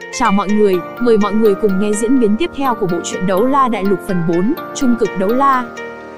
Chào mọi người, mời mọi người cùng nghe diễn biến tiếp theo của bộ truyện Đấu La Đại Lục phần 4, Trung cực đấu la.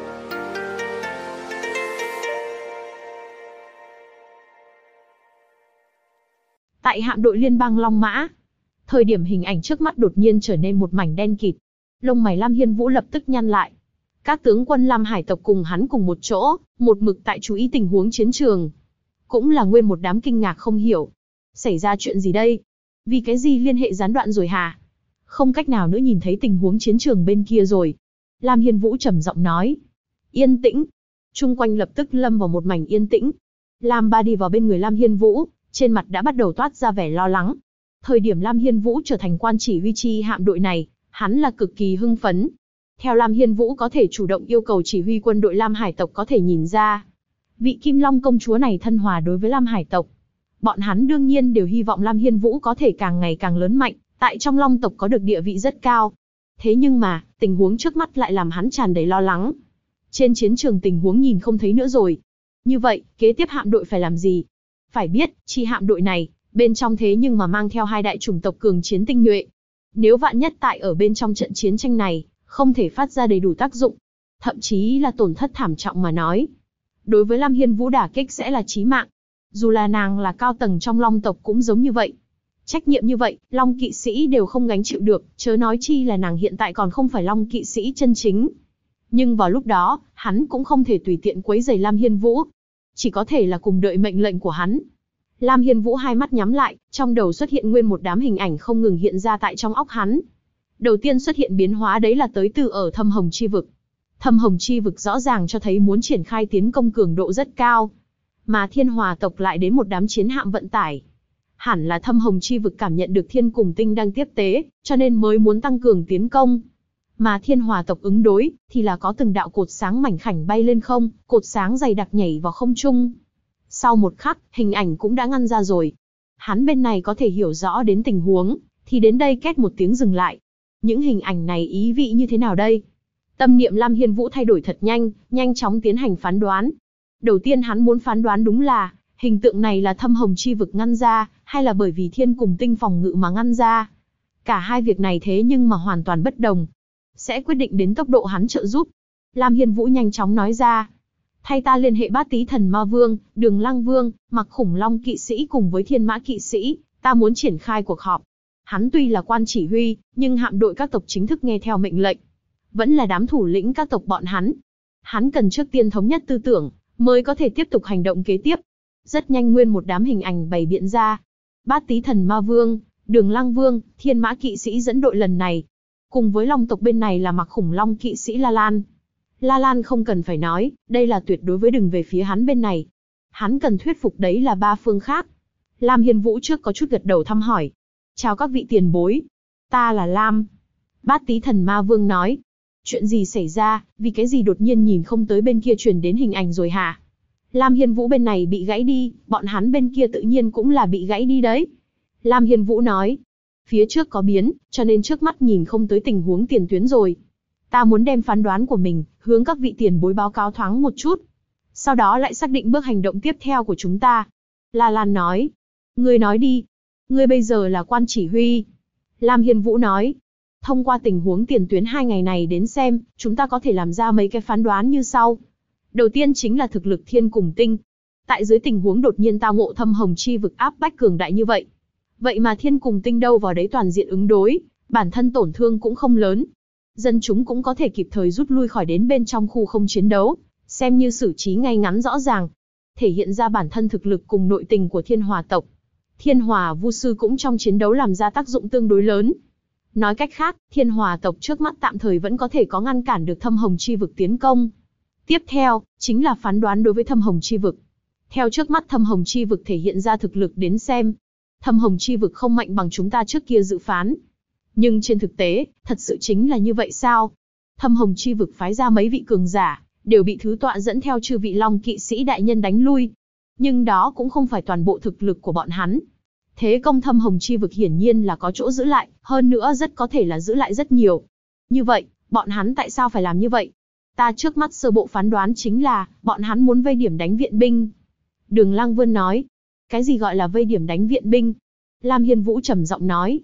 Tại hạm đội liên bang Long Mã, thời điểm hình ảnh trước mắt đột nhiên trở nên một mảnh đen kịt, lông mày Lam Hiên Vũ lập tức nhăn lại. Các tướng quân Lam Hải tộc cùng hắn cùng một chỗ, một mực tại chú ý tình huống chiến trường. Cũng là nguyên một đám kinh ngạc không hiểu. Xảy ra chuyện gì đây? Vì cái gì liên hệ gián đoạn rồi hả? Không cách nào nữa nhìn thấy tình huống chiến trường bên kia rồi. Lam Hiên Vũ trầm giọng nói. Yên tĩnh. Chung quanh lập tức lâm vào một mảnh yên tĩnh. Lam Ba đi vào bên người Lam Hiên Vũ, trên mặt đã bắt đầu toát ra vẻ lo lắng. Thời điểm Lam Hiên Vũ trở thành quan chỉ huy chi hạm đội này, hắn là cực kỳ hưng phấn. Theo Lam Hiên Vũ có thể chủ động yêu cầu chỉ huy quân đội Lam Hải tộc có thể nhìn ra, vị Kim Long công chúa này thân hòa đối với Lam Hải tộc. Bọn hắn đương nhiên đều hy vọng Lam Hiên Vũ có thể càng ngày càng lớn mạnh, tại trong Long tộc có được địa vị rất cao. Thế nhưng mà, tình huống trước mắt lại làm hắn tràn đầy lo lắng. Trên chiến trường tình huống nhìn không thấy nữa rồi. Như vậy, kế tiếp hạm đội phải làm gì? Phải biết, chi hạm đội này, bên trong thế nhưng mà mang theo hai đại chủng tộc cường chiến tinh nhuệ. Nếu vạn nhất tại ở bên trong trận chiến tranh này, không thể phát ra đầy đủ tác dụng, thậm chí là tổn thất thảm trọng mà nói, đối với Lam Hiên Vũ đả kích sẽ là chí mạng. Dù là nàng là cao tầng trong Long tộc cũng giống như vậy. Trách nhiệm như vậy, Long kỵ sĩ đều không gánh chịu được, chớ nói chi là nàng hiện tại còn không phải Long kỵ sĩ chân chính. Nhưng vào lúc đó, hắn cũng không thể tùy tiện quấy rầy Lam Hiên Vũ. Chỉ có thể là cùng đợi mệnh lệnh của hắn. Lam Hiên Vũ hai mắt nhắm lại, trong đầu xuất hiện nguyên một đám hình ảnh không ngừng hiện ra tại trong óc hắn. Đầu tiên xuất hiện biến hóa đấy là tới từ ở Thâm Hồng Chi Vực. Thâm Hồng Chi Vực rõ ràng cho thấy muốn triển khai tiến công cường độ rất cao. Mà Thiên Hòa tộc lại đến một đám chiến hạm vận tải. Hẳn là Thâm Hồng Chi Vực cảm nhận được Thiên Cùng Tinh đang tiếp tế, cho nên mới muốn tăng cường tiến công. Mà Thiên Hòa tộc ứng đối, thì là có từng đạo cột sáng mảnh khảnh bay lên không, cột sáng dày đặc nhảy vào không trung. Sau một khắc, hình ảnh cũng đã ngăn ra rồi. Hắn bên này có thể hiểu rõ đến tình huống, thì đến đây két một tiếng dừng lại. Những hình ảnh này ý vị như thế nào đây? Tâm niệm Lam Hiên Vũ thay đổi thật nhanh, nhanh chóng tiến hành phán đoán. Đầu tiên hắn muốn phán đoán đúng là, hình tượng này là Thâm Hồng Chi Vực ngăn ra, hay là bởi vì Thiên Cùng Tinh phòng ngự mà ngăn ra. Cả hai việc này thế nhưng mà hoàn toàn bất đồng. Sẽ quyết định đến tốc độ hắn trợ giúp. Lam Hiên Vũ nhanh chóng nói ra. Thay ta liên hệ Bát Tý Thần Ma Vương, Đường Lăng Vương, Mặc Khủng Long kỵ sĩ cùng với Thiên Mã kỵ sĩ, ta muốn triển khai cuộc họp. Hắn tuy là quan chỉ huy, nhưng hạm đội các tộc chính thức nghe theo mệnh lệnh. Vẫn là đám thủ lĩnh các tộc bọn hắn. Hắn cần trước tiên thống nhất tư tưởng, mới có thể tiếp tục hành động kế tiếp. Rất nhanh nguyên một đám hình ảnh bày biện ra. Bát Tý Thần Ma Vương, Đường Lăng Vương, Thiên Mã kỵ sĩ dẫn đội lần này. Cùng với Long tộc bên này là Mặc Khủng Long kỵ sĩ La Lan. La Lan không cần phải nói, đây là tuyệt đối với đừng về phía hắn bên này. Hắn cần thuyết phục đấy là ba phương khác. Lam Hiên Vũ trước có chút gật đầu thăm hỏi. Chào các vị tiền bối. Ta là Lam. Bát Tý Thần Ma Vương nói. Chuyện gì xảy ra, vì cái gì đột nhiên nhìn không tới bên kia truyền đến hình ảnh rồi hả? Lam Hiên Vũ bên này bị gãy đi, bọn hắn bên kia tự nhiên cũng là bị gãy đi đấy. Lam Hiên Vũ nói. Phía trước có biến, cho nên trước mắt nhìn không tới tình huống tiền tuyến rồi. Ta muốn đem phán đoán của mình, hướng các vị tiền bối báo cáo thoáng một chút. Sau đó lại xác định bước hành động tiếp theo của chúng ta. La Lan nói. Ngươi nói đi. Ngươi bây giờ là quan chỉ huy. Lam Hiên Vũ nói. Thông qua tình huống tiền tuyến 2 ngày này đến xem, chúng ta có thể làm ra mấy cái phán đoán như sau. Đầu tiên chính là thực lực Thiên Cùng Tinh. Tại dưới tình huống đột nhiên tao ngộ Thâm Hồng Chi Vực áp bách cường đại như vậy. Vậy mà Thiên Cùng Tinh đâu vào đấy toàn diện ứng đối, bản thân tổn thương cũng không lớn. Dân chúng cũng có thể kịp thời rút lui khỏi đến bên trong khu không chiến đấu, xem như xử trí ngay ngắn rõ ràng. Thể hiện ra bản thân thực lực cùng nội tình của Thiên Hòa tộc. Thiên Hòa Vu sư cũng trong chiến đấu làm ra tác dụng tương đối lớn. Nói cách khác, Thiên Hòa tộc trước mắt tạm thời vẫn có thể có ngăn cản được Thâm Hồng Chi Vực tiến công. Tiếp theo, chính là phán đoán đối với Thâm Hồng Chi Vực. Theo trước mắt Thâm Hồng Chi Vực thể hiện ra thực lực đến xem, Thâm Hồng Chi Vực không mạnh bằng chúng ta trước kia dự phán. Nhưng trên thực tế, thật sự chính là như vậy sao? Thâm Hồng Chi Vực phái ra mấy vị cường giả, đều bị thứ tọa dẫn theo chư vị Long kỵ sĩ đại nhân đánh lui. Nhưng đó cũng không phải toàn bộ thực lực của bọn hắn. Thế công Thâm Hồng Chi Vực hiển nhiên là có chỗ giữ lại, hơn nữa rất có thể là giữ lại rất nhiều. Như vậy, bọn hắn tại sao phải làm như vậy? Ta trước mắt sơ bộ phán đoán chính là, bọn hắn muốn vây điểm đánh viện binh. Đường Lăng Vương nói. Cái gì gọi là vây điểm đánh viện binh? Lam Hiên Vũ trầm giọng nói.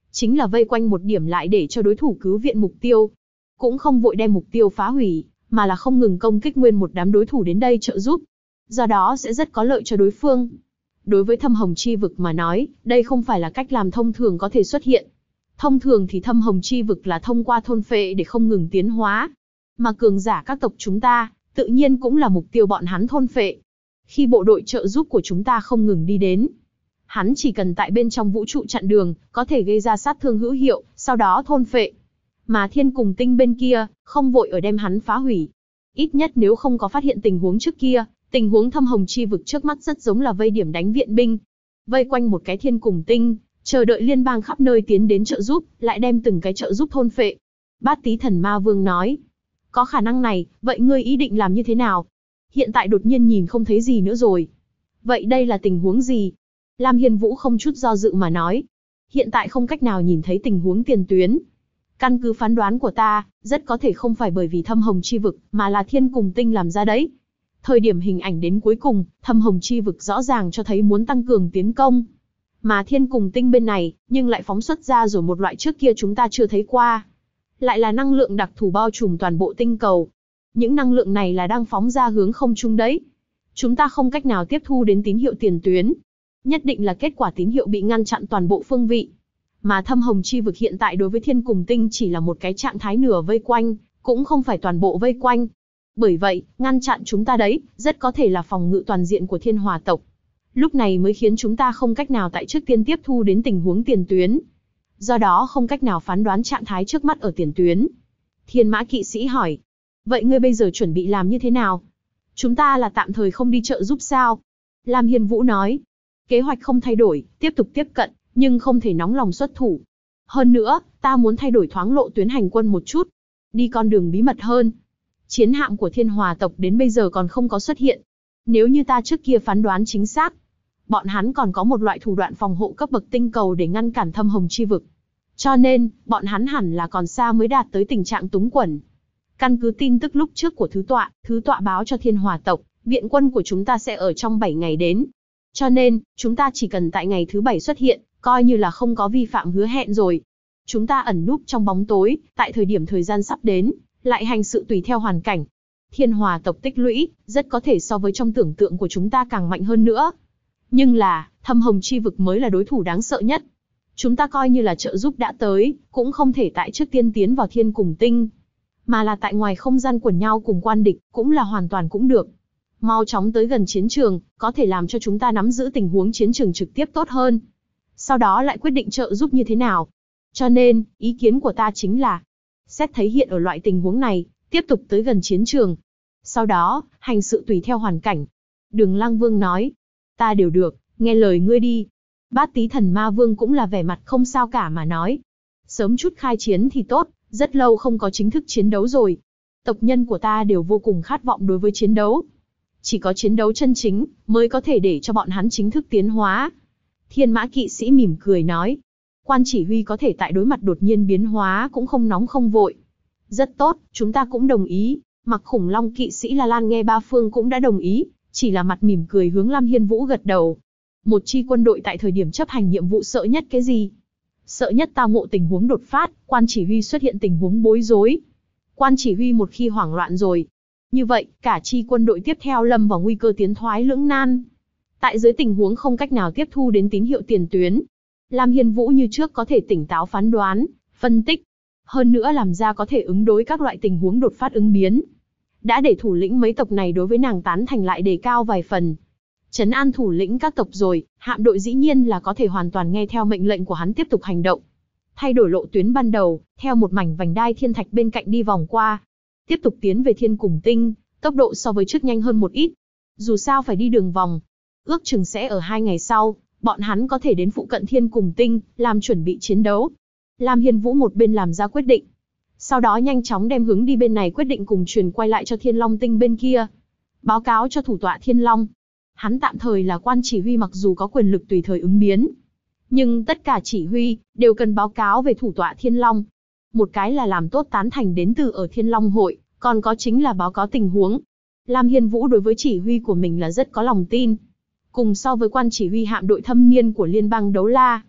chính là vây quanh một điểm lại để cho đối thủ cứu viện mục tiêu. Cũng không vội đem mục tiêu phá hủy, mà là không ngừng công kích nguyên một đám đối thủ đến đây trợ giúp. Do đó sẽ rất có lợi cho đối phương. Đối với thâm hồng chi vực mà nói, đây không phải là cách làm thông thường có thể xuất hiện. Thông thường thì thâm hồng chi vực là thông qua thôn phệ để không ngừng tiến hóa. Mà cường giả các tộc chúng ta, tự nhiên cũng là mục tiêu bọn hắn thôn phệ. Khi bộ đội trợ giúp của chúng ta không ngừng đi đến, hắn chỉ cần tại bên trong vũ trụ chặn đường, có thể gây ra sát thương hữu hiệu, sau đó thôn phệ. Mà thiên cùng tinh bên kia, không vội ở đem hắn phá hủy. Ít nhất nếu không có phát hiện tình huống trước kia, tình huống thâm hồng chi vực trước mắt rất giống là vây điểm đánh viện binh. Vây quanh một cái thiên cùng tinh, chờ đợi liên bang khắp nơi tiến đến trợ giúp, lại đem từng cái trợ giúp thôn phệ. Bát Tý Thần Ma Vương nói, có khả năng này, vậy ngươi ý định làm như thế nào? Hiện tại đột nhiên nhìn không thấy gì nữa rồi. Vậy đây là tình huống gì? Lam Hiên Vũ không chút do dự mà nói. Hiện tại không cách nào nhìn thấy tình huống tiền tuyến. Căn cứ phán đoán của ta, rất có thể không phải bởi vì thâm hồng chi vực, mà là thiên cùng tinh làm ra đấy. Thời điểm hình ảnh đến cuối cùng, thâm hồng chi vực rõ ràng cho thấy muốn tăng cường tiến công. Mà thiên cùng tinh bên này, nhưng lại phóng xuất ra rồi một loại trước kia chúng ta chưa thấy qua. Lại là năng lượng đặc thù bao trùm toàn bộ tinh cầu. Những năng lượng này là đang phóng ra hướng không trung đấy. Chúng ta không cách nào tiếp thu đến tín hiệu tiền tuyến. Nhất định là kết quả tín hiệu bị ngăn chặn toàn bộ phương vị. Mà thâm hồng chi vực hiện tại đối với thiên cùng tinh chỉ là một cái trạng thái nửa vây quanh, cũng không phải toàn bộ vây quanh. Bởi vậy, ngăn chặn chúng ta đấy, rất có thể là phòng ngự toàn diện của thiên hòa tộc. Lúc này mới khiến chúng ta không cách nào tại trước tiên tiếp thu đến tình huống tiền tuyến. Do đó không cách nào phán đoán trạng thái trước mắt ở tiền tuyến. Thiên Mã kỵ sĩ hỏi, vậy ngươi bây giờ chuẩn bị làm như thế nào? Chúng ta là tạm thời không đi trợ giúp sao? Lam Hiên Vũ nói, kế hoạch không thay đổi, tiếp tục tiếp cận, nhưng không thể nóng lòng xuất thủ. Hơn nữa, ta muốn thay đổi thoáng lộ tuyến hành quân một chút, đi con đường bí mật hơn. Chiến hạm của thiên hòa tộc đến bây giờ còn không có xuất hiện. Nếu như ta trước kia phán đoán chính xác, bọn hắn còn có một loại thủ đoạn phòng hộ cấp bậc tinh cầu để ngăn cản thâm hồng chi vực. Cho nên, bọn hắn hẳn là còn xa mới đạt tới tình trạng túng quẫn. Căn cứ tin tức lúc trước của thứ tọa báo cho thiên hòa tộc, viện quân của chúng ta sẽ ở trong 7 ngày đến. Cho nên, chúng ta chỉ cần tại ngày thứ 7 xuất hiện, coi như là không có vi phạm hứa hẹn rồi. Chúng ta ẩn núp trong bóng tối, tại thời gian sắp đến, lại hành sự tùy theo hoàn cảnh. Thiên hòa tộc tích lũy, rất có thể so với trong tưởng tượng của chúng ta càng mạnh hơn nữa. Nhưng là, thâm hồng chi vực mới là đối thủ đáng sợ nhất. Chúng ta coi như là trợ giúp đã tới, cũng không thể tại trước tiên tiến vào thiên cùng tinh. Mà là tại ngoài không gian quần nhau cùng quan địch, cũng là hoàn toàn cũng được. Mau chóng tới gần chiến trường, có thể làm cho chúng ta nắm giữ tình huống chiến trường trực tiếp tốt hơn. Sau đó lại quyết định trợ giúp như thế nào. Cho nên, ý kiến của ta chính là, xét thấy hiện ở loại tình huống này, tiếp tục tới gần chiến trường. Sau đó, hành sự tùy theo hoàn cảnh. Đường Lăng Vương nói, ta đều được, nghe lời ngươi đi. Bát Tý Thần Ma Vương cũng là vẻ mặt không sao cả mà nói. Sớm chút khai chiến thì tốt, rất lâu không có chính thức chiến đấu rồi. Tộc nhân của ta đều vô cùng khát vọng đối với chiến đấu. Chỉ có chiến đấu chân chính, mới có thể để cho bọn hắn chính thức tiến hóa. Thiên Mã kỵ sĩ mỉm cười nói. Quan chỉ huy có thể tại đối mặt đột nhiên biến hóa cũng không nóng không vội. Rất tốt, chúng ta cũng đồng ý. Mặc Khủng Long kỵ sĩ La Lan nghe ba phương cũng đã đồng ý, chỉ là mặt mỉm cười hướng Lam Hiên Vũ gật đầu. Một chi quân đội tại thời điểm chấp hành nhiệm vụ sợ nhất cái gì? Sợ nhất tao ngộ tình huống đột phát, quan chỉ huy xuất hiện tình huống bối rối. Quan chỉ huy một khi hoảng loạn rồi, như vậy, cả chi quân đội tiếp theo lâm vào nguy cơ tiến thoái lưỡng nan. Tại dưới tình huống không cách nào tiếp thu đến tín hiệu tiền tuyến, Lam Hiên Vũ như trước có thể tỉnh táo phán đoán, phân tích. Hơn nữa làm ra có thể ứng đối các loại tình huống đột phát ứng biến. Đã để thủ lĩnh mấy tộc này đối với nàng tán thành lại đề cao vài phần. Trấn an thủ lĩnh các tộc rồi, hạm đội dĩ nhiên là có thể hoàn toàn nghe theo mệnh lệnh của hắn tiếp tục hành động. Thay đổi lộ tuyến ban đầu, theo một mảnh vành đai thiên thạch bên cạnh đi vòng qua. Tiếp tục tiến về thiên cùng tinh, tốc độ so với trước nhanh hơn một ít. Dù sao phải đi đường vòng. Ước chừng sẽ ở 2 ngày sau, bọn hắn có thể đến phụ cận thiên cùng tinh, làm chuẩn bị chiến đấu. Lam Hiên Vũ một bên làm ra quyết định. Sau đó nhanh chóng đem hướng đi bên này quyết định cùng truyền quay lại cho Thiên Long Tinh bên kia. Báo cáo cho thủ tọa Thiên Long. Hắn tạm thời là quan chỉ huy mặc dù có quyền lực tùy thời ứng biến. Nhưng tất cả chỉ huy, đều cần báo cáo về thủ tọa Thiên Long. Một cái là làm tốt tán thành đến từ ở Thiên Long hội, còn có chính là báo cáo tình huống. Lam Hiên Vũ đối với chỉ huy của mình là rất có lòng tin. Cùng so với quan chỉ huy hạm đội thâm niên của Liên bang Đấu La,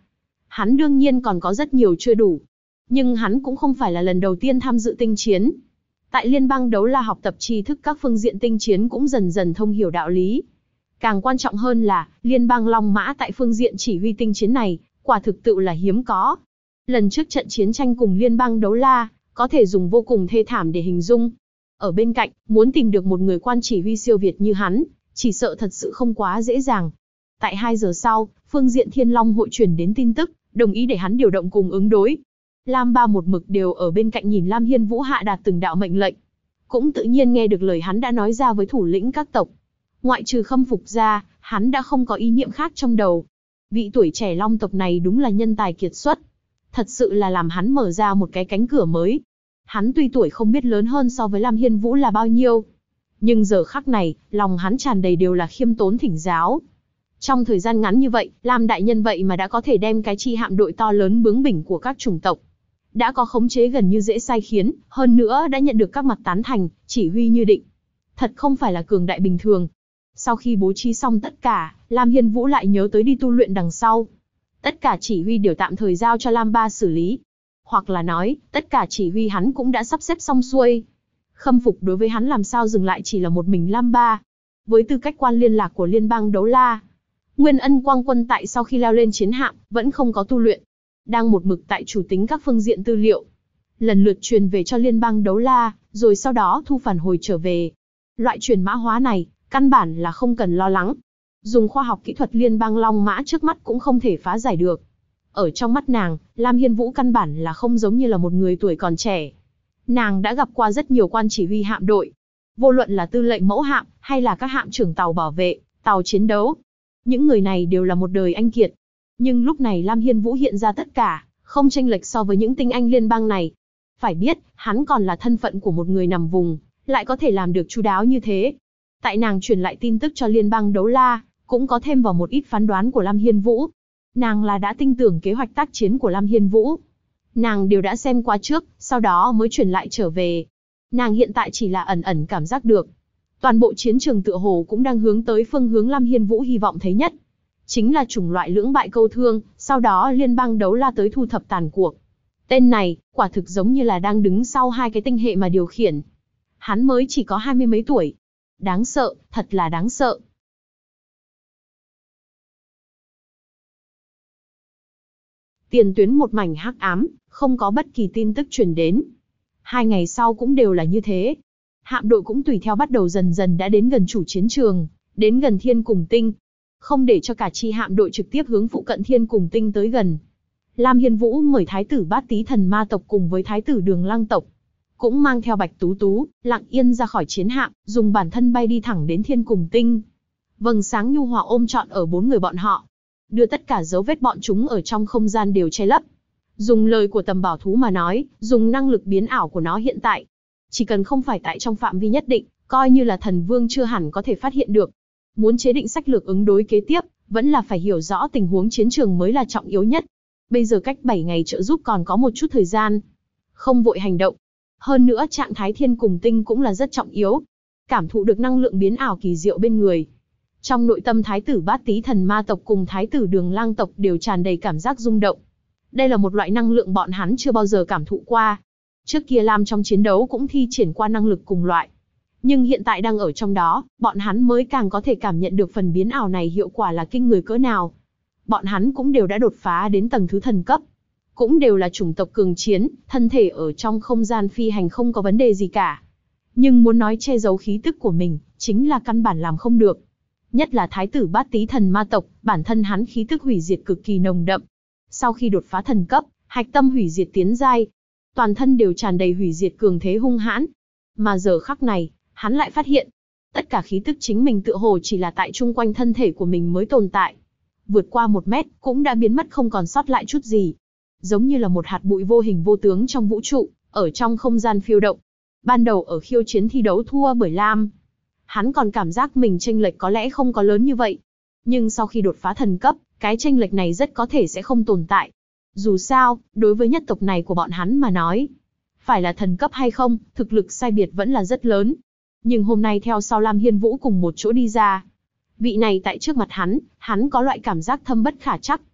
Hắn đương nhiên còn có rất nhiều chưa đủ. Nhưng hắn cũng không phải là lần đầu tiên tham dự tinh chiến. Tại Liên bang Đấu La học tập tri thức các phương diện tinh chiến cũng dần dần thông hiểu đạo lý. Càng quan trọng hơn là, Liên bang Long Mã tại phương diện chỉ huy tinh chiến này, quả thực tự là hiếm có. Lần trước trận chiến tranh cùng Liên bang Đấu La, có thể dùng vô cùng thê thảm để hình dung. Ở bên cạnh, muốn tìm được một người quan chỉ huy siêu việt như hắn, chỉ sợ thật sự không quá dễ dàng. Tại 2 giờ sau, phương diện Thiên Long hội truyền đến tin tức, đồng ý để hắn điều động cùng ứng đối. Lam Ba một mực đều ở bên cạnh nhìn Lam Hiên Vũ hạ đạt từng đạo mệnh lệnh. Cũng tự nhiên nghe được lời hắn đã nói ra với thủ lĩnh các tộc. Ngoại trừ khâm phục ra, hắn đã không có ý niệm khác trong đầu. Vị tuổi trẻ Long tộc này đúng là nhân tài kiệt xuất. Thật sự là làm hắn mở ra một cái cánh cửa mới. Hắn tuy tuổi không biết lớn hơn so với Lam Hiên Vũ là bao nhiêu. Nhưng giờ khắc này, lòng hắn tràn đầy đều là khiêm tốn thỉnh giáo. Trong thời gian ngắn như vậy, Lam đại nhân vậy mà đã có thể đem cái chi hạm đội to lớn bướng bỉnh của các chủng tộc. Đã có khống chế gần như dễ sai khiến, hơn nữa đã nhận được các mặt tán thành, chỉ huy như định. Thật không phải là cường đại bình thường. Sau khi bố trí xong tất cả, Lam Hiên Vũ lại nhớ tới đi tu luyện đằng sau. Tất cả chỉ huy đều tạm thời giao cho Lam Ba xử lý. Hoặc là nói, tất cả chỉ huy hắn cũng đã sắp xếp xong xuôi. Khâm phục đối với hắn làm sao dừng lại chỉ là một mình Lam Ba. Với tư cách quan liên lạc của Liên bang Đấu La, Nguyên Ân Quang Quân tại sau khi leo lên chiến hạm, vẫn không có tu luyện. Đang một mực tại chủ tính các phương diện tư liệu. Lần lượt truyền về cho Liên bang Đấu La, rồi sau đó thu phản hồi trở về. Loại truyền mã hóa này, căn bản là không cần lo lắng. Dùng khoa học kỹ thuật Liên bang Long Mã trước mắt cũng không thể phá giải được. Ở trong mắt nàng, Lam Hiên Vũ căn bản là không giống như là một người tuổi còn trẻ. Nàng đã gặp qua rất nhiều quan chỉ huy hạm đội. Vô luận là tư lệnh mẫu hạm, hay là các hạm trưởng tàu bảo vệ, tàu chiến đấu. Những người này đều là một đời anh kiệt. Nhưng lúc này Lam Hiên Vũ hiện ra tất cả, không chênh lệch so với những tinh anh liên bang này. Phải biết, hắn còn là thân phận của một người nằm vùng, lại có thể làm được chu đáo như thế. Tại nàng truyền lại tin tức cho Liên bang Đấu La, cũng có thêm vào một ít phán đoán của Lam Hiên Vũ. Nàng là đã tin tưởng kế hoạch tác chiến của Lam Hiên Vũ. Nàng đều đã xem qua trước, sau đó mới truyền lại trở về. Nàng hiện tại chỉ là ẩn ẩn cảm giác được. Toàn bộ chiến trường tựa hồ cũng đang hướng tới phương hướng Lam Hiên Vũ hy vọng thấy nhất. Chính là chủng loại lưỡng bại câu thương, sau đó Liên bang Đấu La tới thu thập tàn cuộc. Tên này, quả thực giống như là đang đứng sau 2 cái tinh hệ mà điều khiển. Hắn mới chỉ có 20 mấy tuổi. Đáng sợ, thật là đáng sợ. Tiền tuyến một mảnh hắc ám, không có bất kỳ tin tức truyền đến. 2 ngày sau cũng đều là như thế. Hạm đội cũng tùy theo bắt đầu dần dần đã đến gần chủ chiến trường, đến gần Thiên Cùng Tinh. Không để cho cả chi hạm đội trực tiếp hướng phụ cận Thiên Cùng Tinh tới gần. Lam Hiên Vũ mời Thái tử Bát Tý Thần Ma tộc cùng với Thái tử Đường Lăng tộc, cũng mang theo Bạch Tú Tú, lặng yên ra khỏi chiến hạm, dùng bản thân bay đi thẳng đến Thiên Cùng Tinh. Vầng sáng nhu hòa ôm trọn ở 4 người bọn họ, đưa tất cả dấu vết bọn chúng ở trong không gian đều che lấp. Dùng lời của Tầm Bảo Thú mà nói, dùng năng lực biến ảo của nó hiện tại, chỉ cần không phải tại trong phạm vi nhất định, coi như là thần vương chưa hẳn có thể phát hiện được. Muốn chế định sách lược ứng đối kế tiếp, vẫn là phải hiểu rõ tình huống chiến trường mới là trọng yếu nhất. Bây giờ cách 7 ngày trợ giúp còn có một chút thời gian. Không vội hành động. Hơn nữa trạng thái Thiên Cùng Tinh cũng là rất trọng yếu. Cảm thụ được năng lượng biến ảo kỳ diệu bên người. Trong nội tâm Thái tử Bát Tý Thần Ma tộc cùng Thái tử Đường Lang tộc đều tràn đầy cảm giác rung động. Đây là một loại năng lượng bọn hắn chưa bao giờ cảm thụ qua. Trước kia Lam trong chiến đấu cũng thi triển qua năng lực cùng loại. Nhưng hiện tại đang ở trong đó, bọn hắn mới càng có thể cảm nhận được phần biến ảo này hiệu quả là kinh người cỡ nào. Bọn hắn cũng đều đã đột phá đến tầng thứ thần cấp. Cũng đều là chủng tộc cường chiến, thân thể ở trong không gian phi hành không có vấn đề gì cả. Nhưng muốn nói che giấu khí tức của mình, chính là căn bản làm không được. Nhất là Thái tử Bát Tý Thần Ma tộc, bản thân hắn khí tức hủy diệt cực kỳ nồng đậm. Sau khi đột phá thần cấp, hạch tâm hủy diệt tiến giai, toàn thân đều tràn đầy hủy diệt cường thế hung hãn. Mà giờ khắc này, hắn lại phát hiện, tất cả khí tức chính mình tựa hồ chỉ là tại chung quanh thân thể của mình mới tồn tại. Vượt qua 1 mét, cũng đã biến mất không còn sót lại chút gì. Giống như là một hạt bụi vô hình vô tướng trong vũ trụ, ở trong không gian phiêu động. Ban đầu ở khiêu chiến thi đấu thua bởi Lam, hắn còn cảm giác mình chênh lệch có lẽ không có lớn như vậy. Nhưng sau khi đột phá thần cấp, cái chênh lệch này rất có thể sẽ không tồn tại. Dù sao, đối với nhất tộc này của bọn hắn mà nói, phải là thần cấp hay không, thực lực sai biệt vẫn là rất lớn. Nhưng hôm nay theo sau Lam Hiên Vũ cùng một chỗ đi ra, vị này tại trước mặt hắn có loại cảm giác thâm bất khả trắc.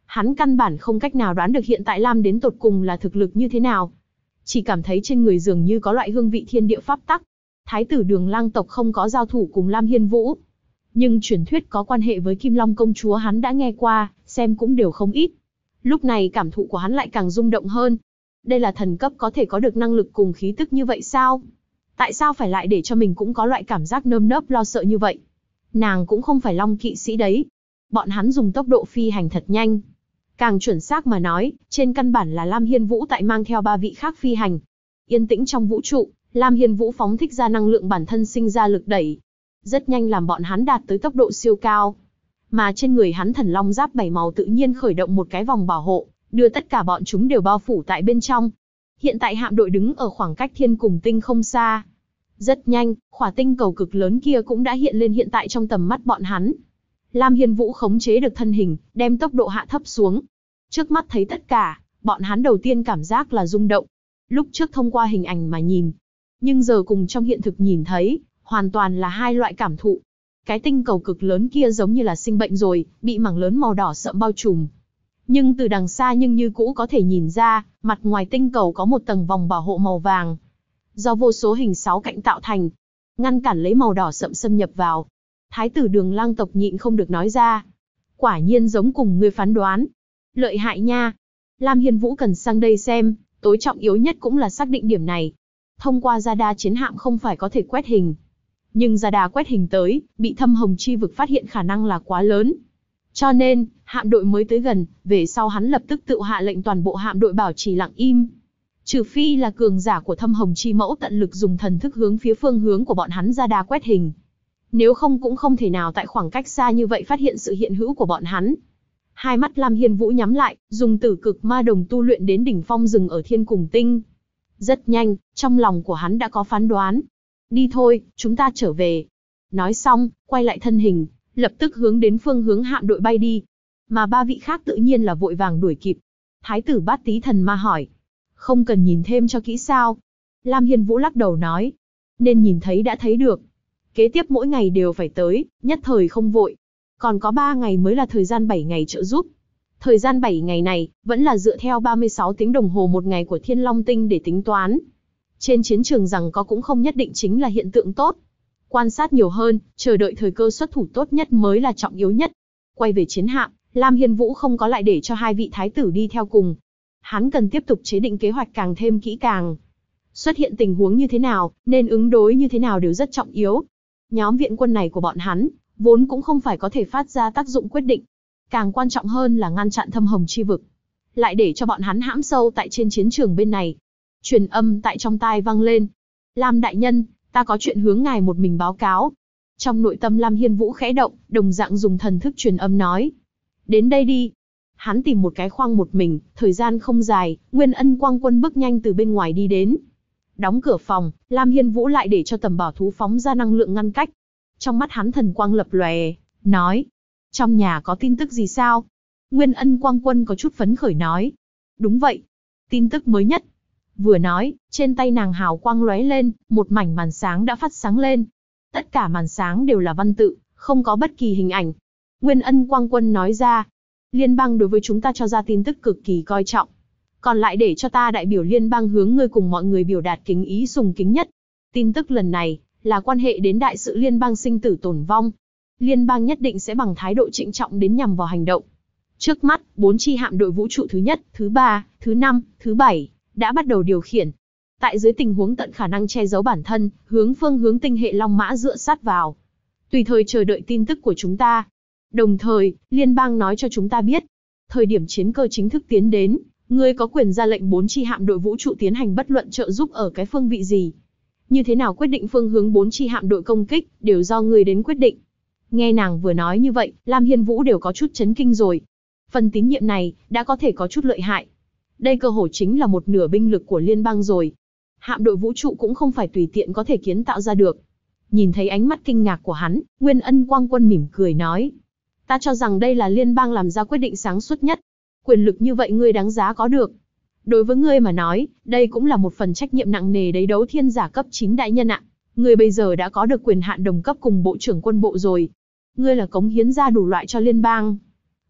Hắn căn bản không cách nào đoán được hiện tại Lam đến tột cùng là thực lực như thế nào. Chỉ cảm thấy trên người dường như có loại hương vị thiên địa pháp tắc. Thái tử Đường Lang tộc không có giao thủ cùng Lam Hiên Vũ. Nhưng truyền thuyết có quan hệ với Kim Long công chúa hắn đã nghe qua, xem cũng đều không ít. Lúc này cảm thụ của hắn lại càng rung động hơn. Đây là thần cấp có thể có được năng lực cùng khí tức như vậy sao? Tại sao phải lại để cho mình cũng có loại cảm giác nơm nớp lo sợ như vậy? Nàng cũng không phải Long kỵ sĩ đấy. Bọn hắn dùng tốc độ phi hành thật nhanh. Càng chuẩn xác mà nói, trên căn bản là Lam Hiên Vũ tại mang theo 3 vị khác phi hành. Yên tĩnh trong vũ trụ, Lam Hiên Vũ phóng thích ra năng lượng bản thân sinh ra lực đẩy. Rất nhanh làm bọn hắn đạt tới tốc độ siêu cao. Mà trên người hắn thần long giáp 7 màu tự nhiên khởi động một cái vòng bảo hộ, đưa tất cả bọn chúng đều bao phủ tại bên trong. Hiện tại hạm đội đứng ở khoảng cách thiên cùng tinh không xa. Rất nhanh, khỏa tinh cầu cực lớn kia cũng đã hiện lên hiện tại trong tầm mắt bọn hắn. Lam Hiên Vũ khống chế được thân hình, đem tốc độ hạ thấp xuống. Trước mắt thấy tất cả, bọn hắn đầu tiên cảm giác là rung động. Lúc trước thông qua hình ảnh mà nhìn, nhưng giờ cùng trong hiện thực nhìn thấy, hoàn toàn là hai loại cảm thụ. Cái tinh cầu cực lớn kia giống như là sinh bệnh rồi, bị mảng lớn màu đỏ sậm bao trùm. Nhưng từ đằng xa nhưng như cũ có thể nhìn ra, mặt ngoài tinh cầu có một tầng vòng bảo hộ màu vàng. Do vô số hình 6 cạnh tạo thành, ngăn cản lấy màu đỏ sậm xâm nhập vào. Thái tử Đường Lang tộc nhịn không được nói ra. Quả nhiên giống cùng ngươi phán đoán. Lợi hại nha. Lam Hiên Vũ cần sang đây xem, tối trọng yếu nhất cũng là xác định điểm này. Thông qua radar chiến hạm không phải có thể quét hình. Nhưng radar quét hình tới, bị thâm hồng chi vực phát hiện khả năng là quá lớn. Cho nên, hạm đội mới tới gần, về sau hắn lập tức tự hạ lệnh toàn bộ hạm đội bảo trì lặng im. Trừ phi là cường giả của thâm hồng chi mẫu tận lực dùng thần thức hướng phía phương hướng của bọn hắn radar quét hình. Nếu không cũng không thể nào tại khoảng cách xa như vậy phát hiện sự hiện hữu của bọn hắn. Hai mắt Lam Hiên Vũ nhắm lại, dùng tử cực ma đồng tu luyện đến đỉnh phong rừng ở thiên cùng tinh. Rất nhanh, trong lòng của hắn đã có phán đoán. Đi thôi, chúng ta trở về. Nói xong, quay lại thân hình, lập tức hướng đến phương hướng hạm đội bay đi. Mà 3 vị khác tự nhiên là vội vàng đuổi kịp. Thái tử Bát Tý Thần Ma hỏi. Không cần nhìn thêm cho kỹ sao? Lam Hiên Vũ lắc đầu nói. Nên nhìn thấy đã thấy được. Kế tiếp mỗi ngày đều phải tới, nhất thời không vội. Còn có 3 ngày mới là thời gian 7 ngày trợ giúp. Thời gian 7 ngày này, vẫn là dựa theo 36 tiếng đồng hồ một ngày của Thiên Long Tinh để tính toán. Trên chiến trường rằng có cũng không nhất định chính là hiện tượng tốt. Quan sát nhiều hơn, chờ đợi thời cơ xuất thủ tốt nhất mới là trọng yếu nhất. Quay về chiến hạm, Lam Hiên Vũ không có lại để cho 2 vị thái tử đi theo cùng. Hắn cần tiếp tục chế định kế hoạch càng thêm kỹ càng. Xuất hiện tình huống như thế nào, nên ứng đối như thế nào đều rất trọng yếu. Nhóm viện quân này của bọn hắn, vốn cũng không phải có thể phát ra tác dụng quyết định. Càng quan trọng hơn là ngăn chặn thâm hồng chi vực. Lại để cho bọn hắn hãm sâu tại trên chiến trường bên này. Truyền âm tại trong tai vang lên. Lam đại nhân, ta có chuyện hướng ngài một mình báo cáo. Trong nội tâm Lam Hiên Vũ khẽ động, đồng dạng dùng thần thức truyền âm nói. Đến đây đi. Hắn tìm một cái khoang một mình, thời gian không dài, Nguyên Ân Quang Quân bước nhanh từ bên ngoài đi đến. Đóng cửa phòng, Lam Hiên Vũ lại để cho tầm bảo thú phóng ra năng lượng ngăn cách. Trong mắt hắn thần quang lập lòe, nói. Trong nhà có tin tức gì sao? Nguyên Ân Quang Quân có chút phấn khởi nói. Đúng vậy. Tin tức mới nhất. Vừa nói, trên tay nàng hào quang lóe lên, một mảnh màn sáng đã phát sáng lên. Tất cả màn sáng đều là văn tự, không có bất kỳ hình ảnh. Nguyên Ân Quang Quân nói ra. Liên bang đối với chúng ta cho ra tin tức cực kỳ coi trọng. Còn lại để cho ta đại biểu liên bang hướng ngươi cùng mọi người biểu đạt kính ý sùng kính nhất. Tin tức lần này, là quan hệ đến đại sự liên bang sinh tử tổn vong. Liên bang nhất định sẽ bằng thái độ trịnh trọng đến nhằm vào hành động. Trước mắt, 4 chi hạm đội vũ trụ thứ nhất, thứ 3, thứ 5, thứ 7, đã bắt đầu điều khiển. Tại dưới tình huống tận khả năng che giấu bản thân, hướng phương hướng tinh hệ Long Mã dựa sát vào. Tùy thời chờ đợi tin tức của chúng ta. Đồng thời, liên bang nói cho chúng ta biết. Thời điểm chiến cơ chính thức tiến đến, ngươi có quyền ra lệnh 4 chi hạm đội vũ trụ tiến hành bất luận trợ giúp ở cái phương vị gì. Như thế nào quyết định phương hướng 4 chi hạm đội công kích, đều do ngươi đến quyết định. Nghe nàng vừa nói như vậy, Lam Hiên Vũ đều có chút chấn kinh rồi. Phần tín nhiệm này, đã có thể có chút lợi hại. Đây cơ hồ chính là một nửa binh lực của liên bang rồi. Hạm đội vũ trụ cũng không phải tùy tiện có thể kiến tạo ra được. Nhìn thấy ánh mắt kinh ngạc của hắn, Nguyên Ân Quang Quân mỉm cười nói. Ta cho rằng đây là liên bang làm ra quyết định sáng suốt nhất. Quyền lực như vậy ngươi đáng giá có được. Đối với ngươi mà nói, đây cũng là một phần trách nhiệm nặng nề đấy đấu thiên giả cấp 9 đại nhân ạ. Ngươi bây giờ đã có được quyền hạn đồng cấp cùng bộ trưởng quân bộ rồi. Ngươi là cống hiến ra đủ loại cho liên bang.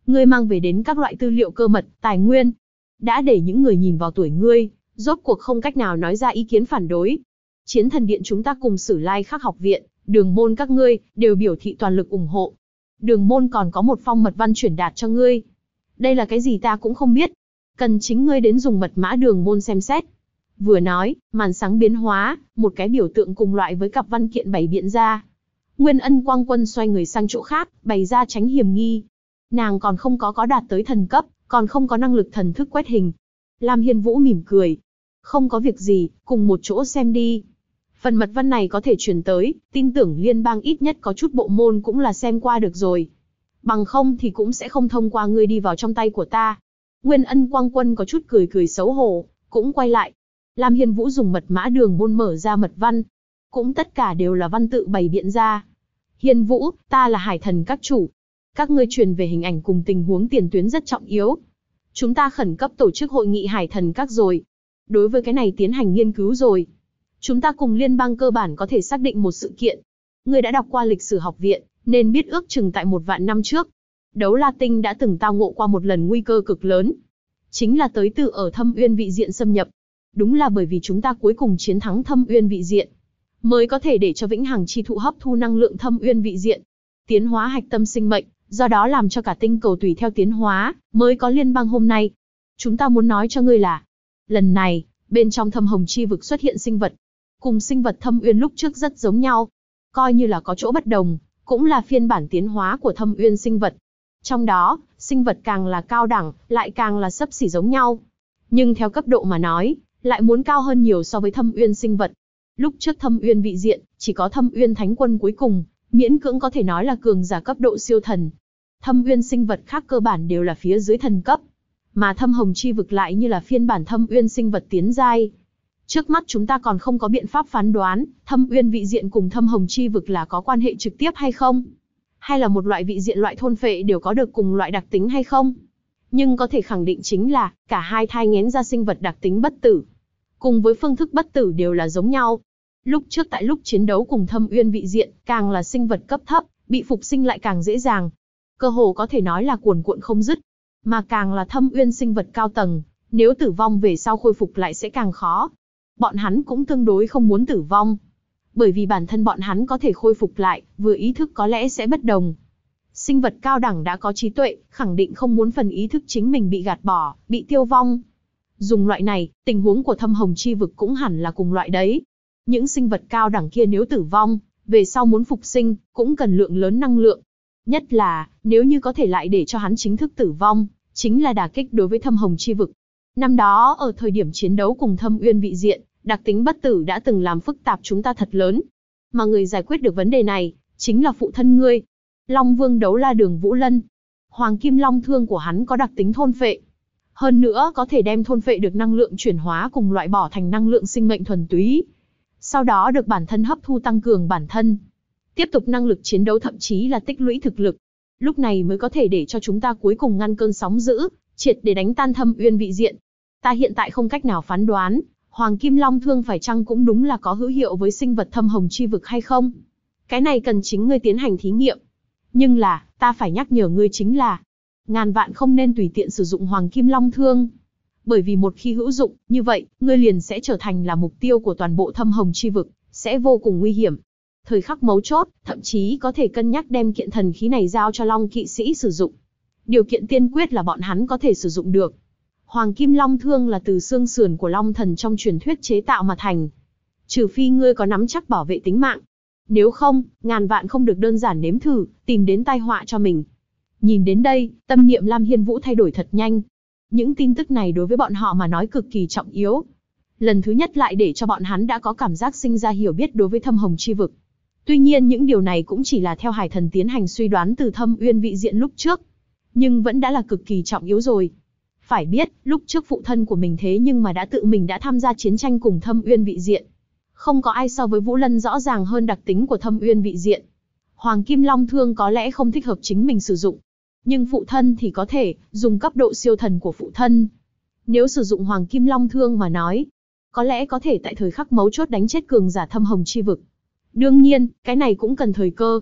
Ngươi mang về đến các loại tư liệu cơ mật, tài nguyên, đã để những người nhìn vào tuổi ngươi, rốt cuộc không cách nào nói ra ý kiến phản đối. Chiến thần điện chúng ta cùng Sử Lai Khắc học viện, Đường môn các ngươi, đều biểu thị toàn lực ủng hộ. Đường môn còn có một phong mật văn chuyển đạt cho ngươi. Đây là cái gì ta cũng không biết. Cần chính ngươi đến dùng mật mã Đường môn xem xét. Vừa nói, màn sáng biến hóa, một cái biểu tượng cùng loại với cặp văn kiện bày biện ra. Nguyên Ân Quang Quân xoay người sang chỗ khác, bày ra tránh hiểm nghi. Nàng còn không có đạt tới thần cấp, còn không có năng lực thần thức quét hình. Lam Hiên Vũ mỉm cười. Không có việc gì, cùng một chỗ xem đi. Phần mật văn này có thể truyền tới, tin tưởng liên bang ít nhất có chút bộ môn cũng là xem qua được rồi. Bằng không thì cũng sẽ không thông qua ngươi đi vào trong tay của ta. Nguyên Ân Quang Quân có chút cười xấu hổ, cũng quay lại. Lam Hiên Vũ dùng mật mã Đường môn mở ra mật văn. Cũng tất cả đều là văn tự bày biện ra. Hiên Vũ, ta là Hải Thần các chủ. Các ngươi truyền về hình ảnh cùng tình huống tiền tuyến rất trọng yếu. Chúng ta khẩn cấp tổ chức hội nghị Hải Thần các rồi. Đối với cái này tiến hành nghiên cứu rồi. Chúng ta cùng liên bang cơ bản có thể xác định một sự kiện. Ngươi đã đọc qua lịch sử học viện, nên biết ước chừng tại 1.000 năm trước. Đấu La Tinh đã từng tao ngộ qua một lần nguy cơ cực lớn. Chính là tới từ ở Thâm Uyên vị diện xâm nhập. Đúng là bởi vì chúng ta cuối cùng chiến thắng Thâm Uyên vị diện, mới có thể để cho Vĩnh Hằng chi thụ hấp thu năng lượng Thâm Uyên vị diện, tiến hóa hạch tâm sinh mệnh, do đó làm cho cả tinh cầu tùy theo tiến hóa, mới có liên bang hôm nay. Chúng ta muốn nói cho ngươi là, lần này, bên trong Thâm Hồng chi vực xuất hiện sinh vật, cùng sinh vật Thâm Uyên lúc trước rất giống nhau. Coi như là có chỗ bất đồng, cũng là phiên bản tiến hóa của Thâm Uyên sinh vật. Trong đó, sinh vật càng là cao đẳng, lại càng là xấp xỉ giống nhau. Nhưng theo cấp độ mà nói, lại muốn cao hơn nhiều so với Thâm Uyên sinh vật. Lúc trước Thâm Uyên vị diện, chỉ có Thâm Uyên Thánh Quân cuối cùng, miễn cưỡng có thể nói là cường giả cấp độ siêu thần. Thâm Uyên sinh vật khác cơ bản đều là phía dưới thần cấp. Mà Thâm Hồng chi vực lại như là phiên bản Thâm Uyên sinh vật tiến giai. Trước mắt chúng ta còn không có biện pháp phán đoán, Thâm Uyên vị diện cùng Thâm Hồng chi vực là có quan hệ trực tiếp hay không? Hay là một loại vị diện loại thôn phệ đều có được cùng loại đặc tính hay không? Nhưng có thể khẳng định chính là, cả hai thai nghén ra sinh vật đặc tính bất tử. Cùng với phương thức bất tử đều là giống nhau. Lúc trước tại lúc chiến đấu cùng Thâm Uyên vị diện, càng là sinh vật cấp thấp, bị phục sinh lại càng dễ dàng. Cơ hồ có thể nói là cuồn cuộn không dứt. Mà càng là Thâm Uyên sinh vật cao tầng, nếu tử vong về sau khôi phục lại sẽ càng khó. Bọn hắn cũng tương đối không muốn tử vong. Bởi vì bản thân bọn hắn có thể khôi phục lại, vừa ý thức có lẽ sẽ bất đồng. Sinh vật cao đẳng đã có trí tuệ, khẳng định không muốn phần ý thức chính mình bị gạt bỏ, bị tiêu vong. Dùng loại này, tình huống của Thâm Hồng chi vực cũng hẳn là cùng loại đấy. Những sinh vật cao đẳng kia nếu tử vong, về sau muốn phục sinh, cũng cần lượng lớn năng lượng. Nhất là, nếu như có thể lại để cho hắn chính thức tử vong, chính là đả kích đối với Thâm Hồng chi vực. Năm đó, ở thời điểm chiến đấu cùng Thâm Uyên vị diện, đặc tính bất tử đã từng làm phức tạp chúng ta thật lớn. Mà người giải quyết được vấn đề này, chính là phụ thân ngươi. Long Vương Đấu La Đường Vũ Lân. Hoàng Kim Long Thương của hắn có đặc tính thôn phệ. Hơn nữa có thể đem thôn phệ được năng lượng chuyển hóa cùng loại bỏ thành năng lượng sinh mệnh thuần túy. Sau đó được bản thân hấp thu tăng cường bản thân. Tiếp tục năng lực chiến đấu thậm chí là tích lũy thực lực. Lúc này mới có thể để cho chúng ta cuối cùng ngăn cơn sóng dữ, triệt để đánh tan Thâm Uyên vị diện. Ta hiện tại không cách nào phán đoán, Hoàng Kim Long Thương phải chăng cũng đúng là có hữu hiệu với sinh vật Thâm Hồng chi vực hay không? Cái này cần chính ngươi tiến hành thí nghiệm. Nhưng là, ta phải nhắc nhở ngươi chính là, ngàn vạn không nên tùy tiện sử dụng Hoàng Kim Long Thương. Bởi vì một khi hữu dụng, như vậy, ngươi liền sẽ trở thành là mục tiêu của toàn bộ Thâm Hồng chi vực, sẽ vô cùng nguy hiểm. Thời khắc mấu chốt, thậm chí có thể cân nhắc đem kiện thần khí này giao cho Long kỵ sĩ sử dụng. Điều kiện tiên quyết là bọn hắn có thể sử dụng được. Hoàng Kim Long Thương là từ xương sườn của Long thần trong truyền thuyết chế tạo mà thành. Trừ phi ngươi có nắm chắc bảo vệ tính mạng. Nếu không, ngàn vạn không được đơn giản nếm thử, tìm đến tai họa cho mình. Nhìn đến đây, tâm niệm Lam Hiên Vũ thay đổi thật nhanh. Những tin tức này đối với bọn họ mà nói cực kỳ trọng yếu. Lần thứ nhất lại để cho bọn hắn đã có cảm giác sinh ra hiểu biết đối với Thâm Hồng chi vực. Tuy nhiên những điều này cũng chỉ là theo Hải Thần tiến hành suy đoán từ Thâm Uyên vị diện lúc trước. Nhưng vẫn đã là cực kỳ trọng yếu rồi. Phải biết, lúc trước phụ thân của mình thế nhưng mà đã tự mình đã tham gia chiến tranh cùng Thâm Uyên vị diện. Không có ai so với Vũ Lân rõ ràng hơn đặc tính của Thâm Uyên vị diện. Hoàng Kim Long Thương có lẽ không thích hợp chính mình sử dụng. Nhưng phụ thân thì có thể, dùng cấp độ siêu thần của phụ thân. Nếu sử dụng Hoàng Kim Long Thương mà nói, có lẽ có thể tại thời khắc mấu chốt đánh chết cường giả Thâm Hồng chi vực. Đương nhiên, cái này cũng cần thời cơ.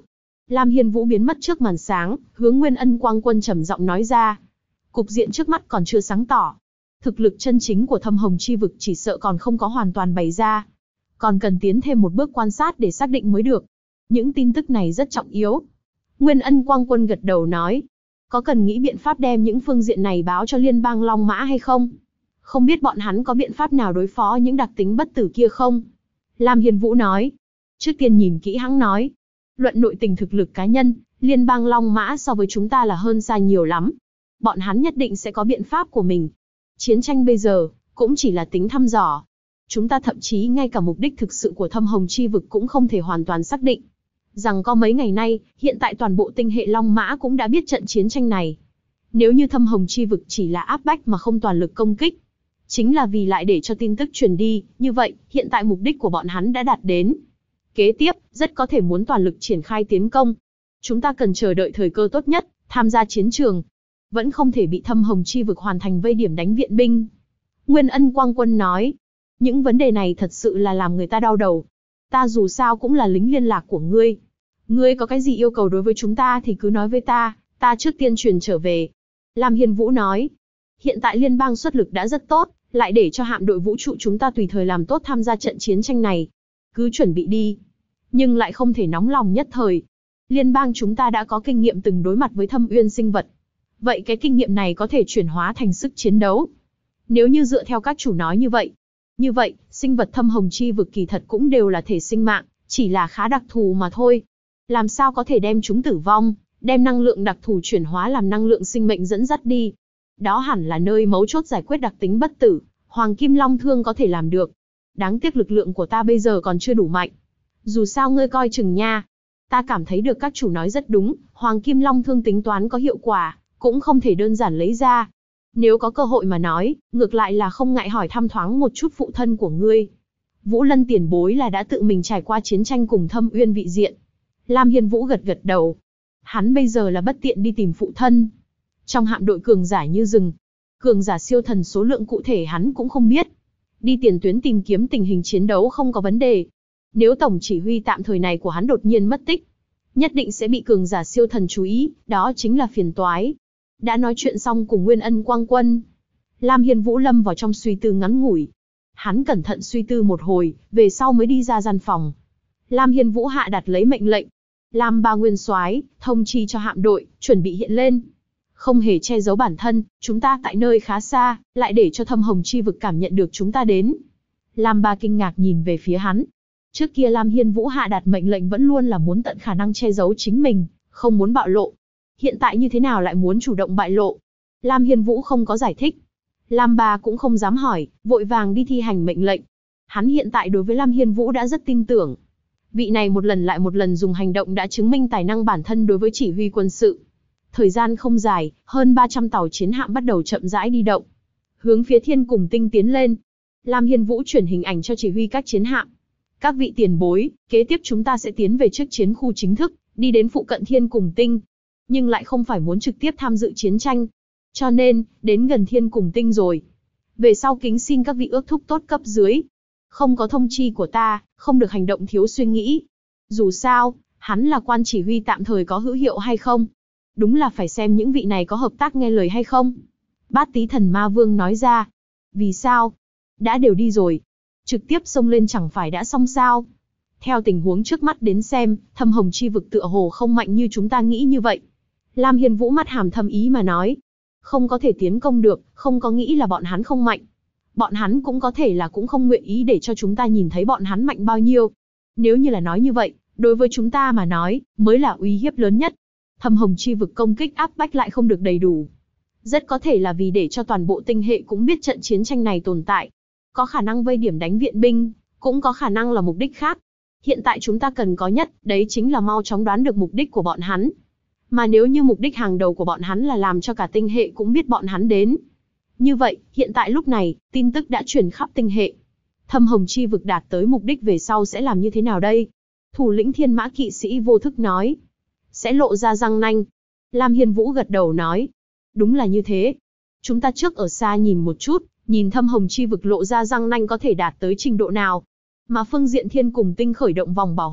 Lam Hiên Vũ biến mất trước màn sáng, hướng Nguyên Ân Quang Quân trầm giọng nói ra. Cục diện trước mắt còn chưa sáng tỏ. Thực lực chân chính của Thâm Hồng Chi Vực chỉ sợ còn không có hoàn toàn bày ra. Còn cần tiến thêm một bước quan sát để xác định mới được. Những tin tức này rất trọng yếu. Nguyên Ân Quang Quân gật đầu nói. Có cần nghĩ biện pháp đem những phương diện này báo cho Liên bang Long Mã hay không? Không biết bọn hắn có biện pháp nào đối phó những đặc tính bất tử kia không? Lam Hiên Vũ nói. Trước tiên nhìn kỹ hắn nói. Luận nội tình thực lực cá nhân, Liên bang Long Mã so với chúng ta là hơn xa nhiều lắm. Bọn hắn nhất định sẽ có biện pháp của mình. Chiến tranh bây giờ, cũng chỉ là tính thăm dò. Chúng ta thậm chí ngay cả mục đích thực sự của Thâm Hồng Chi Vực cũng không thể hoàn toàn xác định. Rằng có mấy ngày nay, hiện tại toàn bộ tinh hệ Long Mã cũng đã biết trận chiến tranh này. Nếu như Thâm Hồng Chi Vực chỉ là áp bách mà không toàn lực công kích, chính là vì lại để cho tin tức truyền đi, như vậy, hiện tại mục đích của bọn hắn đã đạt đến. Kế tiếp, rất có thể muốn toàn lực triển khai tiến công. Chúng ta cần chờ đợi thời cơ tốt nhất, tham gia chiến trường. Vẫn không thể bị Thâm Hồng Chi Vực hoàn thành vây điểm đánh viện binh. Nguyên Ân Quang Quân nói, những vấn đề này thật sự là làm người ta đau đầu. Ta dù sao cũng là lính liên lạc của ngươi. Ngươi có cái gì yêu cầu đối với chúng ta thì cứ nói với ta trước tiên truyền trở về. Lam Hiên Vũ nói, hiện tại liên bang xuất lực đã rất tốt, lại để cho hạm đội vũ trụ chúng ta tùy thời làm tốt tham gia trận chiến tranh này. Cứ chuẩn bị đi. Nhưng lại không thể nóng lòng nhất thời. Liên bang chúng ta đã có kinh nghiệm từng đối mặt với thâm uyên sinh vật. Vậy cái kinh nghiệm này có thể chuyển hóa thành sức chiến đấu. Nếu như dựa theo các chủ nói như vậy, sinh vật Thâm Hồng Chi Vực kỳ thật cũng đều là thể sinh mạng, chỉ là khá đặc thù mà thôi. Làm sao có thể đem chúng tử vong, đem năng lượng đặc thù chuyển hóa làm năng lượng sinh mệnh dẫn dắt đi. Đó hẳn là nơi mấu chốt giải quyết đặc tính bất tử, Hoàng Kim Long Thương có thể làm được. Đáng tiếc lực lượng của ta bây giờ còn chưa đủ mạnh. Dù sao ngươi coi chừng nha. Ta cảm thấy được các chủ nói rất đúng, Hoàng Kim Long Thương tính toán có hiệu quả, cũng không thể đơn giản lấy ra. Nếu có cơ hội mà nói, ngược lại là không ngại hỏi thăm thoáng một chút phụ thân của ngươi. Vũ Lân tiền bối là đã tự mình trải qua chiến tranh cùng Thâm Uyên vị diện. Lam Hiên Vũ gật gật đầu. Hắn bây giờ là bất tiện đi tìm phụ thân. Trong hạm đội cường giả như rừng, cường giả siêu thần số lượng cụ thể hắn cũng không biết. Đi tiền tuyến tìm kiếm tình hình chiến đấu không có vấn đề. Nếu tổng chỉ huy tạm thời này của hắn đột nhiên mất tích, nhất định sẽ bị cường giả siêu thần chú ý, đó chính là phiền toái. Đã nói chuyện xong cùng Nguyên Ân Quang Quân, Lam Hiên Vũ lâm vào trong suy tư ngắn ngủi. Hắn cẩn thận suy tư một hồi, về sau mới đi ra gian phòng. Lam Hiên Vũ hạ đặt lấy mệnh lệnh. Lam Ba Nguyên Soái, thông chi cho hạm đội, chuẩn bị hiện lên. Không hề che giấu bản thân, chúng ta tại nơi khá xa, lại để cho Thâm Hồng Chi Vực cảm nhận được chúng ta đến. Lam Ba kinh ngạc nhìn về phía hắn. Trước kia Lam Hiên Vũ hạ đạt mệnh lệnh vẫn luôn là muốn tận khả năng che giấu chính mình, không muốn bạo lộ. Hiện tại như thế nào lại muốn chủ động bại lộ? Lam Hiên Vũ không có giải thích. Lam Ba cũng không dám hỏi, vội vàng đi thi hành mệnh lệnh. Hắn hiện tại đối với Lam Hiên Vũ đã rất tin tưởng. Vị này một lần lại một lần dùng hành động đã chứng minh tài năng bản thân đối với chỉ huy quân sự. Thời gian không dài, hơn 300 tàu chiến hạm bắt đầu chậm rãi đi động. Hướng phía Thiên Cùng Tinh tiến lên. Lam Hiên Vũ chuyển hình ảnh cho chỉ huy các chiến hạm. Các vị tiền bối, kế tiếp chúng ta sẽ tiến về trước chiến khu chính thức, đi đến phụ cận Thiên Cùng Tinh. Nhưng lại không phải muốn trực tiếp tham dự chiến tranh. Cho nên, đến gần Thiên Cùng Tinh rồi. Về sau kính xin các vị ước thúc tốt cấp dưới. Không có thông chi của ta, không được hành động thiếu suy nghĩ. Dù sao, hắn là quan chỉ huy tạm thời có hữu hiệu hay không. Đúng là phải xem những vị này có hợp tác nghe lời hay không. Bát Tý Thần Ma Vương nói ra. Vì sao? Đã đều đi rồi. Trực tiếp xông lên chẳng phải đã xong sao? Theo tình huống trước mắt đến xem, Thâm Hồng Chi Vực tựa hồ không mạnh như chúng ta nghĩ như vậy. Lam Hiên Vũ mắt hàm thâm ý mà nói. Không có thể tiến công được, không có nghĩ là bọn hắn không mạnh. Bọn hắn cũng có thể là cũng không nguyện ý để cho chúng ta nhìn thấy bọn hắn mạnh bao nhiêu. Nếu như là nói như vậy, đối với chúng ta mà nói, mới là uy hiếp lớn nhất. Thâm Hồng Chi Vực công kích áp bách lại không được đầy đủ. Rất có thể là vì để cho toàn bộ tinh hệ cũng biết trận chiến tranh này tồn tại. Có khả năng vây điểm đánh viện binh, cũng có khả năng là mục đích khác. Hiện tại chúng ta cần có nhất, đấy chính là mau chóng đoán được mục đích của bọn hắn. Mà nếu như mục đích hàng đầu của bọn hắn là làm cho cả tinh hệ cũng biết bọn hắn đến. Như vậy, hiện tại lúc này, tin tức đã truyền khắp tinh hệ. Thâm Hồng Chi Vực đạt tới mục đích về sau sẽ làm như thế nào đây? Thủ lĩnh Thiên Mã kỵ sĩ vô thức nói. Sẽ lộ ra răng nanh. Lam Hiên Vũ gật đầu nói. Đúng là như thế. Chúng ta trước ở xa nhìn một chút, nhìn Thâm Hồng Chi Vực lộ ra răng nanh có thể đạt tới trình độ nào. Mà phương diện Thiên Cùng Tinh khởi động vòng bảo hộ,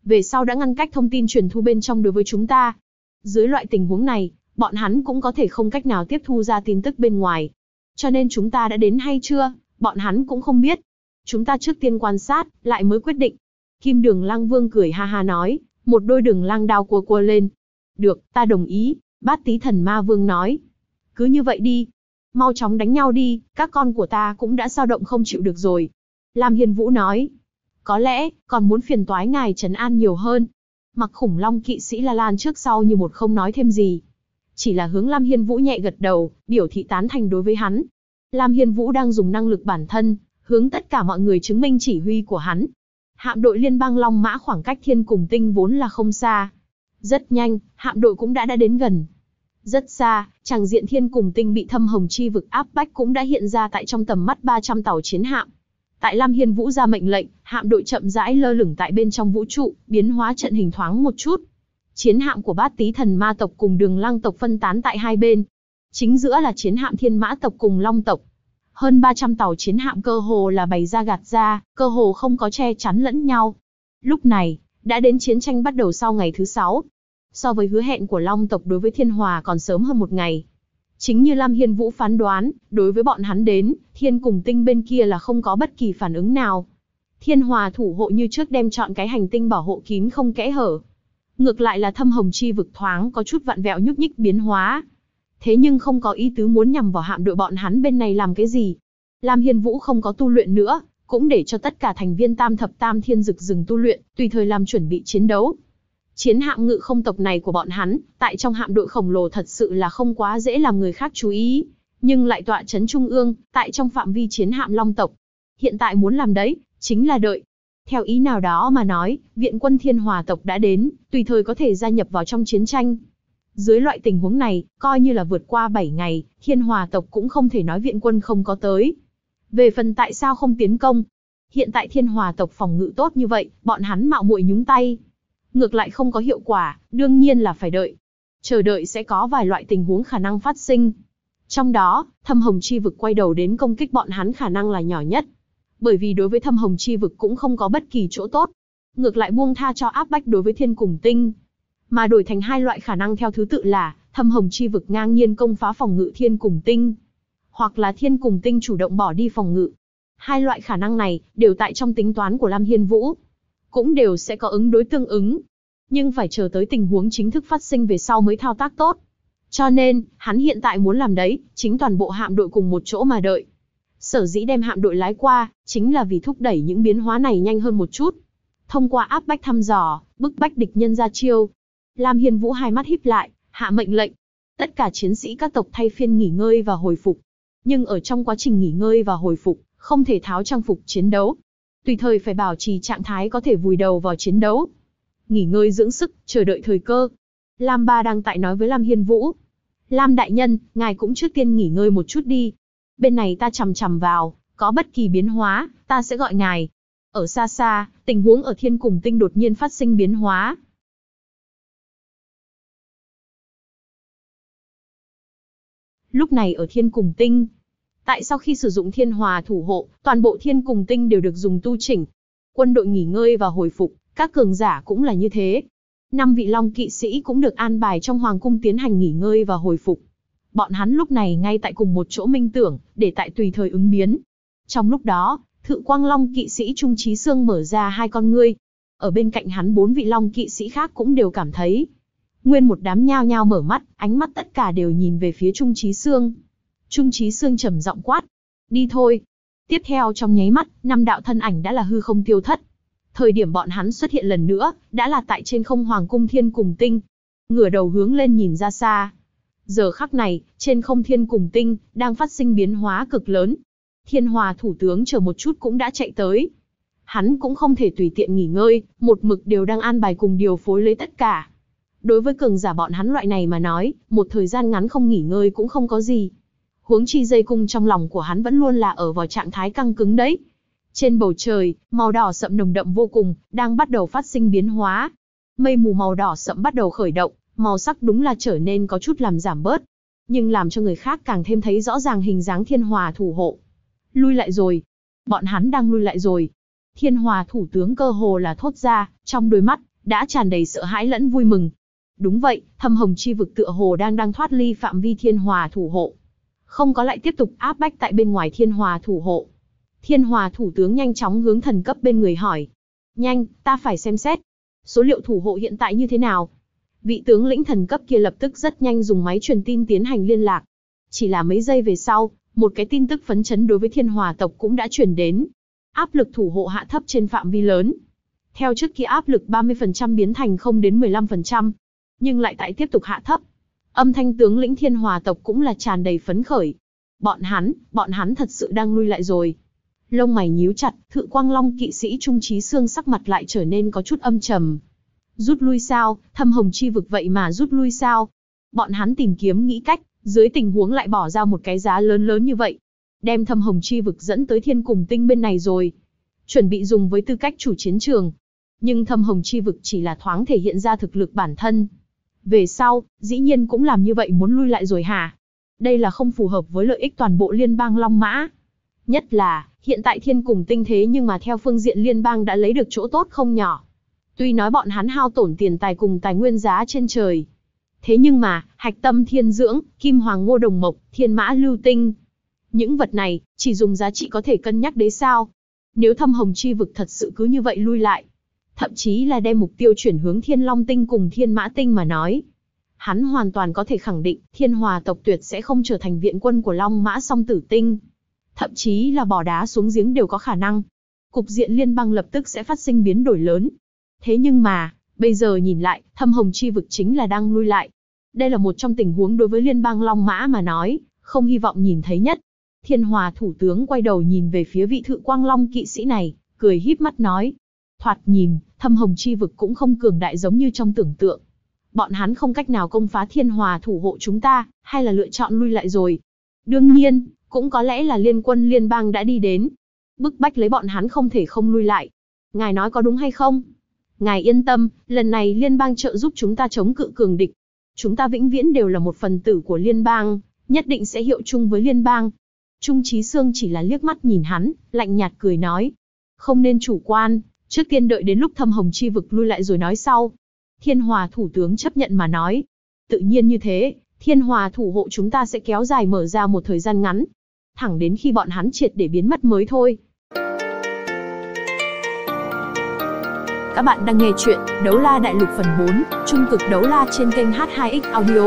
về sau đã ngăn cách thông tin truyền thu bên trong đối với chúng ta. Dưới loại tình huống này, bọn hắn cũng có thể không cách nào tiếp thu ra tin tức bên ngoài. Cho nên chúng ta đã đến hay chưa, bọn hắn cũng không biết. Chúng ta trước tiên quan sát, lại mới quyết định. Kim Đường Lang Vương cười ha ha nói, một đôi đường lang đao cua lên. Được, ta đồng ý, Bát Tý Thần Ma Vương nói. Cứ như vậy đi. Mau chóng đánh nhau đi, các con của ta cũng đã dao động không chịu được rồi. Lam Hiên Vũ nói. Có lẽ, còn muốn phiền toái ngài trấn an nhiều hơn. Mặc Khủng Long kỵ sĩ La Lan trước sau như một không nói thêm gì. Chỉ là hướng Lam Hiên Vũ nhẹ gật đầu, biểu thị tán thành đối với hắn. Lam Hiên Vũ đang dùng năng lực bản thân, hướng tất cả mọi người chứng minh chỉ huy của hắn. Hạm đội liên bang Long Mã khoảng cách Thiên Cùng Tinh vốn là không xa. Rất nhanh, hạm đội cũng đã đến gần. Rất xa, tràng diện Thiên Cùng Tinh bị thâm hồng chi vực áp bách cũng đã hiện ra tại trong tầm mắt 300 tàu chiến hạm. Tại Lam Hiên Vũ ra mệnh lệnh, hạm đội chậm rãi lơ lửng tại bên trong vũ trụ, biến hóa trận hình thoáng một chút. Chiến hạm của Bát Tý Thần Ma tộc cùng Đường Lang tộc phân tán tại hai bên. Chính giữa là chiến hạm Thiên Mã tộc cùng Long tộc. Hơn 300 tàu chiến hạm cơ hồ là bày ra gạt ra, cơ hồ không có che chắn lẫn nhau. Lúc này, đã đến chiến tranh bắt đầu sau ngày thứ 6. So với hứa hẹn của Long tộc đối với Thiên Hòa còn sớm hơn một ngày. Chính như Lam Hiên Vũ phán đoán, đối với bọn hắn đến, Thiên Cùng Tinh bên kia là không có bất kỳ phản ứng nào. Thiên Hòa thủ hộ như trước đem chọn cái hành tinh bảo hộ kín không kẽ hở. Ngược lại là thâm hồng chi vực thoáng có chút vặn vẹo nhúc nhích biến hóa. Thế nhưng không có ý tứ muốn nhằm vào hạm đội bọn hắn bên này làm cái gì. Lam Hiên Vũ không có tu luyện nữa, cũng để cho tất cả thành viên Tam Thập Tam Thiên Dực dừng tu luyện, tùy thời làm chuẩn bị chiến đấu. Chiến hạm ngự không tộc này của bọn hắn, tại trong hạm đội khổng lồ thật sự là không quá dễ làm người khác chú ý, nhưng lại tọa trấn trung ương, tại trong phạm vi chiến hạm Long tộc. Hiện tại muốn làm đấy, chính là đợi. Theo ý nào đó mà nói, viện quân Thiên Hòa tộc đã đến, tùy thời có thể gia nhập vào trong chiến tranh. Dưới loại tình huống này, coi như là vượt qua 7 ngày, Thiên Hòa tộc cũng không thể nói viện quân không có tới. Về phần tại sao không tiến công, hiện tại Thiên Hòa tộc phòng ngự tốt như vậy, bọn hắn mạo muội nhúng tay. Ngược lại không có hiệu quả, đương nhiên là phải đợi. Chờ đợi sẽ có vài loại tình huống khả năng phát sinh. Trong đó, thâm hồng chi vực quay đầu đến công kích bọn hắn khả năng là nhỏ nhất. Bởi vì đối với thâm hồng chi vực cũng không có bất kỳ chỗ tốt. Ngược lại buông tha cho áp bách đối với Thiên Cùng Tinh. Mà đổi thành hai loại khả năng theo thứ tự là, thâm hồng chi vực ngang nhiên công phá phòng ngự Thiên Cùng Tinh. Hoặc là Thiên Cùng Tinh chủ động bỏ đi phòng ngự. Hai loại khả năng này, đều tại trong tính toán của Lam Hiên Vũ. Cũng đều sẽ có ứng đối tương ứng. Nhưng phải chờ tới tình huống chính thức phát sinh về sau mới thao tác tốt. Cho nên, hắn hiện tại muốn làm đấy, chính toàn bộ hạm đội cùng một chỗ mà đợi. Sở dĩ đem hạm đội lái qua, chính là vì thúc đẩy những biến hóa này nhanh hơn một chút. Thông qua áp bách thăm dò, bức bách địch nhân ra chiêu. Lam Hiên Vũ hai mắt híp lại, hạ mệnh lệnh. Tất cả chiến sĩ các tộc thay phiên nghỉ ngơi và hồi phục. Nhưng ở trong quá trình nghỉ ngơi và hồi phục, không thể tháo trang phục chiến đấu. Tùy thời phải bảo trì trạng thái có thể vùi đầu vào chiến đấu. Nghỉ ngơi dưỡng sức, chờ đợi thời cơ. Lam Ba đang tại nói với Lam Hiên Vũ. Lam đại nhân, ngài cũng trước tiên nghỉ ngơi một chút đi. Bên này ta chằm chằm vào, có bất kỳ biến hóa, ta sẽ gọi ngài. Ở xa xa, tình huống ở Thiên Cùng Tinh đột nhiên phát sinh biến hóa. Lúc này ở Thiên Cùng Tinh, tại sau khi sử dụng Thiên Hòa thủ hộ, toàn bộ Thiên Cùng Tinh đều được dùng tu chỉnh. Quân đội nghỉ ngơi và hồi phục, các cường giả cũng là như thế. 5 vị Long kỵ sĩ cũng được an bài trong Hoàng cung tiến hành nghỉ ngơi và hồi phục. Bọn hắn lúc này ngay tại cùng một chỗ minh tưởng, để tại tùy thời ứng biến. Trong lúc đó, Thự Quang Long kỵ sĩ Trung Chí Sương mở ra hai con ngươi. Ở bên cạnh hắn 4 vị Long kỵ sĩ khác cũng đều cảm thấy. Nguyên một đám nhao nhao mở mắt, ánh mắt tất cả đều nhìn về phía Trung Chí Sương. Trung Chí Sương trầm giọng quát. Đi thôi. Tiếp theo trong nháy mắt, 5 đạo thân ảnh đã là hư không tiêu thất. Thời điểm bọn hắn xuất hiện lần nữa, đã là tại trên không Hoàng cung Thiên Cùng Tinh. Ngửa đầu hướng lên nhìn ra xa. Giờ khắc này, trên không Thiên Cùng Tinh, đang phát sinh biến hóa cực lớn. Thiên Hòa thủ tướng chờ một chút cũng đã chạy tới. Hắn cũng không thể tùy tiện nghỉ ngơi, một mực đều đang an bài cùng điều phối lấy tất cả. Đối với cường giả bọn hắn loại này mà nói, một thời gian ngắn không nghỉ ngơi cũng không có gì. Huống chi dây cung trong lòng của hắn vẫn luôn là ở vào trạng thái căng cứng đấy. Trên bầu trời, màu đỏ sậm nồng đậm vô cùng, đang bắt đầu phát sinh biến hóa. Mây mù màu đỏ sậm bắt đầu khởi động, màu sắc đúng là trở nên có chút làm giảm bớt. Nhưng làm cho người khác càng thêm thấy rõ ràng hình dáng Thiên Hòa thủ hộ. Lui lại rồi. Bọn hắn đang lui lại rồi. Thiên Hòa thủ tướng cơ hồ là thốt ra, trong đôi mắt, đã tràn đầy sợ hãi lẫn vui mừng. Đúng vậy, thâm hồng chi vực tựa hồ đang thoát ly phạm vi thiên hòa thủ hộ. Không có lại tiếp tục áp bách tại bên ngoài thiên hòa thủ hộ. Thiên hòa thủ tướng nhanh chóng hướng thần cấp bên người hỏi. Nhanh, ta phải xem xét. Số liệu thủ hộ hiện tại như thế nào? Vị tướng lĩnh thần cấp kia lập tức rất nhanh dùng máy truyền tin tiến hành liên lạc. Chỉ là mấy giây về sau, một cái tin tức phấn chấn đối với thiên hòa tộc cũng đã truyền đến. Áp lực thủ hộ hạ thấp trên phạm vi lớn. Theo trước kia áp lực 30% biến thành không đến 15%, nhưng lại tại tiếp tục hạ thấp. Âm thanh tướng lĩnh thiên hòa tộc cũng là tràn đầy phấn khởi. Bọn hắn thật sự đang lui lại rồi. Lông mày nhíu chặt, Thự Quang Long kỵ sĩ Trung Chí Xương sắc mặt lại trở nên có chút âm trầm. Rút lui sao? Thâm hồng chi vực vậy mà rút lui sao? Bọn hắn tìm kiếm nghĩ cách, dưới tình huống lại bỏ ra một cái giá lớn lớn như vậy. Đem thâm hồng chi vực dẫn tới thiên cùng tinh bên này rồi. Chuẩn bị dùng với tư cách chủ chiến trường. Nhưng thâm hồng chi vực chỉ là thoáng thể hiện ra thực lực bản thân. Về sau, dĩ nhiên cũng làm như vậy muốn lui lại rồi hả? Đây là không phù hợp với lợi ích toàn bộ liên bang Long Mã. Nhất là, hiện tại thiên cùng tinh thế nhưng mà theo phương diện liên bang đã lấy được chỗ tốt không nhỏ. Tuy nói bọn hắn hao tổn tiền tài cùng tài nguyên giá trên trời. Thế nhưng mà, hạch tâm thiên dưỡng, kim hoàng ngô đồng mộc, thiên mã lưu tinh. Những vật này, chỉ dùng giá trị có thể cân nhắc đấy sao? Nếu thâm hồng chi vực thật sự cứ như vậy lui lại, thậm chí là đem mục tiêu chuyển hướng thiên long tinh cùng thiên mã tinh mà nói. Hắn hoàn toàn có thể khẳng định, thiên hòa tộc tuyệt sẽ không trở thành viện quân của Long Mã song tử tinh. Thậm chí là bỏ đá xuống giếng đều có khả năng. Cục diện liên bang lập tức sẽ phát sinh biến đổi lớn. Thế nhưng mà, bây giờ nhìn lại, thâm hồng chi vực chính là đang lui lại. Đây là một trong tình huống đối với liên bang Long Mã mà nói, không hy vọng nhìn thấy nhất. Thiên hòa thủ tướng quay đầu nhìn về phía vị Thự Quang Long kỵ sĩ này, cười híp mắt nói. Thoạt nhìn, thâm hồng chi vực cũng không cường đại giống như trong tưởng tượng. Bọn hắn không cách nào công phá thiên hòa thủ hộ chúng ta, hay là lựa chọn lui lại rồi. Đương nhiên, cũng có lẽ là liên quân liên bang đã đi đến. Bức bách lấy bọn hắn không thể không lui lại. Ngài nói có đúng hay không? Ngài yên tâm, lần này liên bang trợ giúp chúng ta chống cự cường địch. Chúng ta vĩnh viễn đều là một phần tử của liên bang, nhất định sẽ hiệu chung với liên bang. Trung Chí Xương chỉ là liếc mắt nhìn hắn, lạnh nhạt cười nói. Không nên chủ quan, trước tiên đợi đến lúc thâm hồng chi vực lui lại rồi nói sau. Thiên hòa thủ tướng chấp nhận mà nói. Tự nhiên như thế, thiên hòa thủ hộ chúng ta sẽ kéo dài mở ra một thời gian ngắn. Thẳng đến khi bọn hắn triệt để biến mất mới thôi. Các bạn đang nghe chuyện Đấu La Đại Lục phần 4, Trung cực đấu la trên kênh H2X Audio.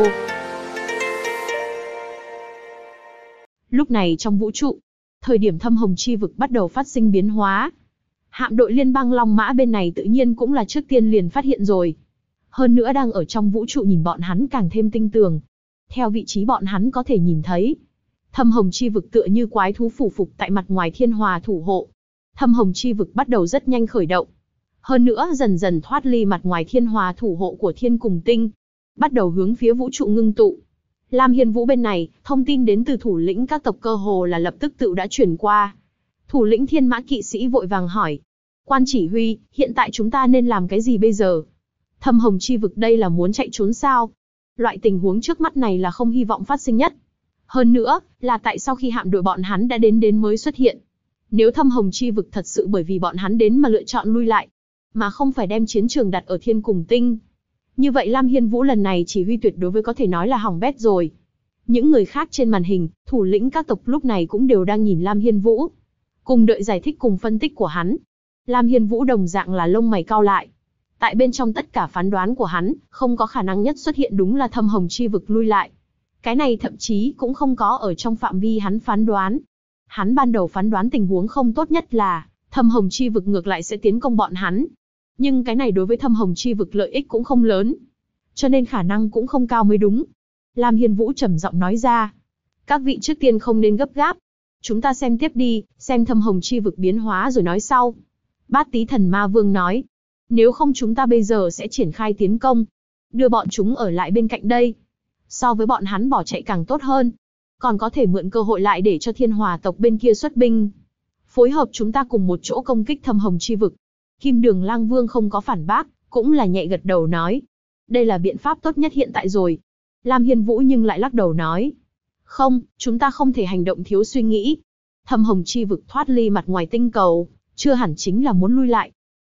Lúc này trong vũ trụ, thời điểm thâm hồng chi vực bắt đầu phát sinh biến hóa. Hạm đội liên bang Long Mã bên này tự nhiên cũng là trước tiên liền phát hiện rồi. Hơn nữa đang ở trong vũ trụ nhìn bọn hắn càng thêm tinh tường. Theo vị trí bọn hắn có thể nhìn thấy, thâm hồng chi vực tựa như quái thú phủ phục tại mặt ngoài thiên hòa thủ hộ. Thâm hồng chi vực bắt đầu rất nhanh khởi động. Hơn nữa dần dần thoát ly mặt ngoài thiên hòa thủ hộ của thiên cùng tinh. Bắt đầu hướng phía vũ trụ ngưng tụ. Lam Hiên Vũ bên này, thông tin đến từ thủ lĩnh các tộc cơ hồ là lập tức tự đã chuyển qua. Thủ lĩnh thiên mã kỵ sĩ vội vàng hỏi. Quan chỉ huy, hiện tại chúng ta nên làm cái gì bây giờ? Thâm hồng chi vực đây là muốn chạy trốn sao? Loại tình huống trước mắt này là không hy vọng phát sinh nhất. Hơn nữa, là tại sau khi hạm đội bọn hắn đã đến mới xuất hiện. Nếu thâm hồng chi vực thật sự bởi vì bọn hắn đến mà lựa chọn lui lại, mà không phải đem chiến trường đặt ở thiên cùng tinh, như vậy Lam Hiên Vũ lần này chỉ huy tuyệt đối với có thể nói là hỏng bét rồi. Những người khác trên màn hình, thủ lĩnh các tộc lúc này cũng đều đang nhìn Lam Hiên Vũ, cùng đợi giải thích cùng phân tích của hắn. Lam Hiên Vũ đồng dạng là lông mày cau lại. Tại bên trong tất cả phán đoán của hắn, không có khả năng nhất xuất hiện đúng là thâm hồng chi vực lui lại. Cái này thậm chí cũng không có ở trong phạm vi hắn phán đoán. Hắn ban đầu phán đoán tình huống không tốt nhất là thâm hồng chi vực ngược lại sẽ tiến công bọn hắn. Nhưng cái này đối với thâm hồng chi vực lợi ích cũng không lớn. Cho nên khả năng cũng không cao mới đúng. Lam Hiên Vũ trầm giọng nói ra. Các vị trước tiên không nên gấp gáp. Chúng ta xem tiếp đi, xem thâm hồng chi vực biến hóa rồi nói sau. Bát Tý Thần Ma Vương nói. Nếu không chúng ta bây giờ sẽ triển khai tiến công. Đưa bọn chúng ở lại bên cạnh đây. So với bọn hắn bỏ chạy càng tốt hơn. Còn có thể mượn cơ hội lại để cho thiên hòa tộc bên kia xuất binh. Phối hợp chúng ta cùng một chỗ công kích thâm hồng chi vực. Kim Đường Lang Vương không có phản bác, cũng là nhẹ gật đầu nói. Đây là biện pháp tốt nhất hiện tại rồi. Lam Hiên Vũ nhưng lại lắc đầu nói. Không, chúng ta không thể hành động thiếu suy nghĩ. Thâm hồng chi vực thoát ly mặt ngoài tinh cầu, chưa hẳn chính là muốn lui lại.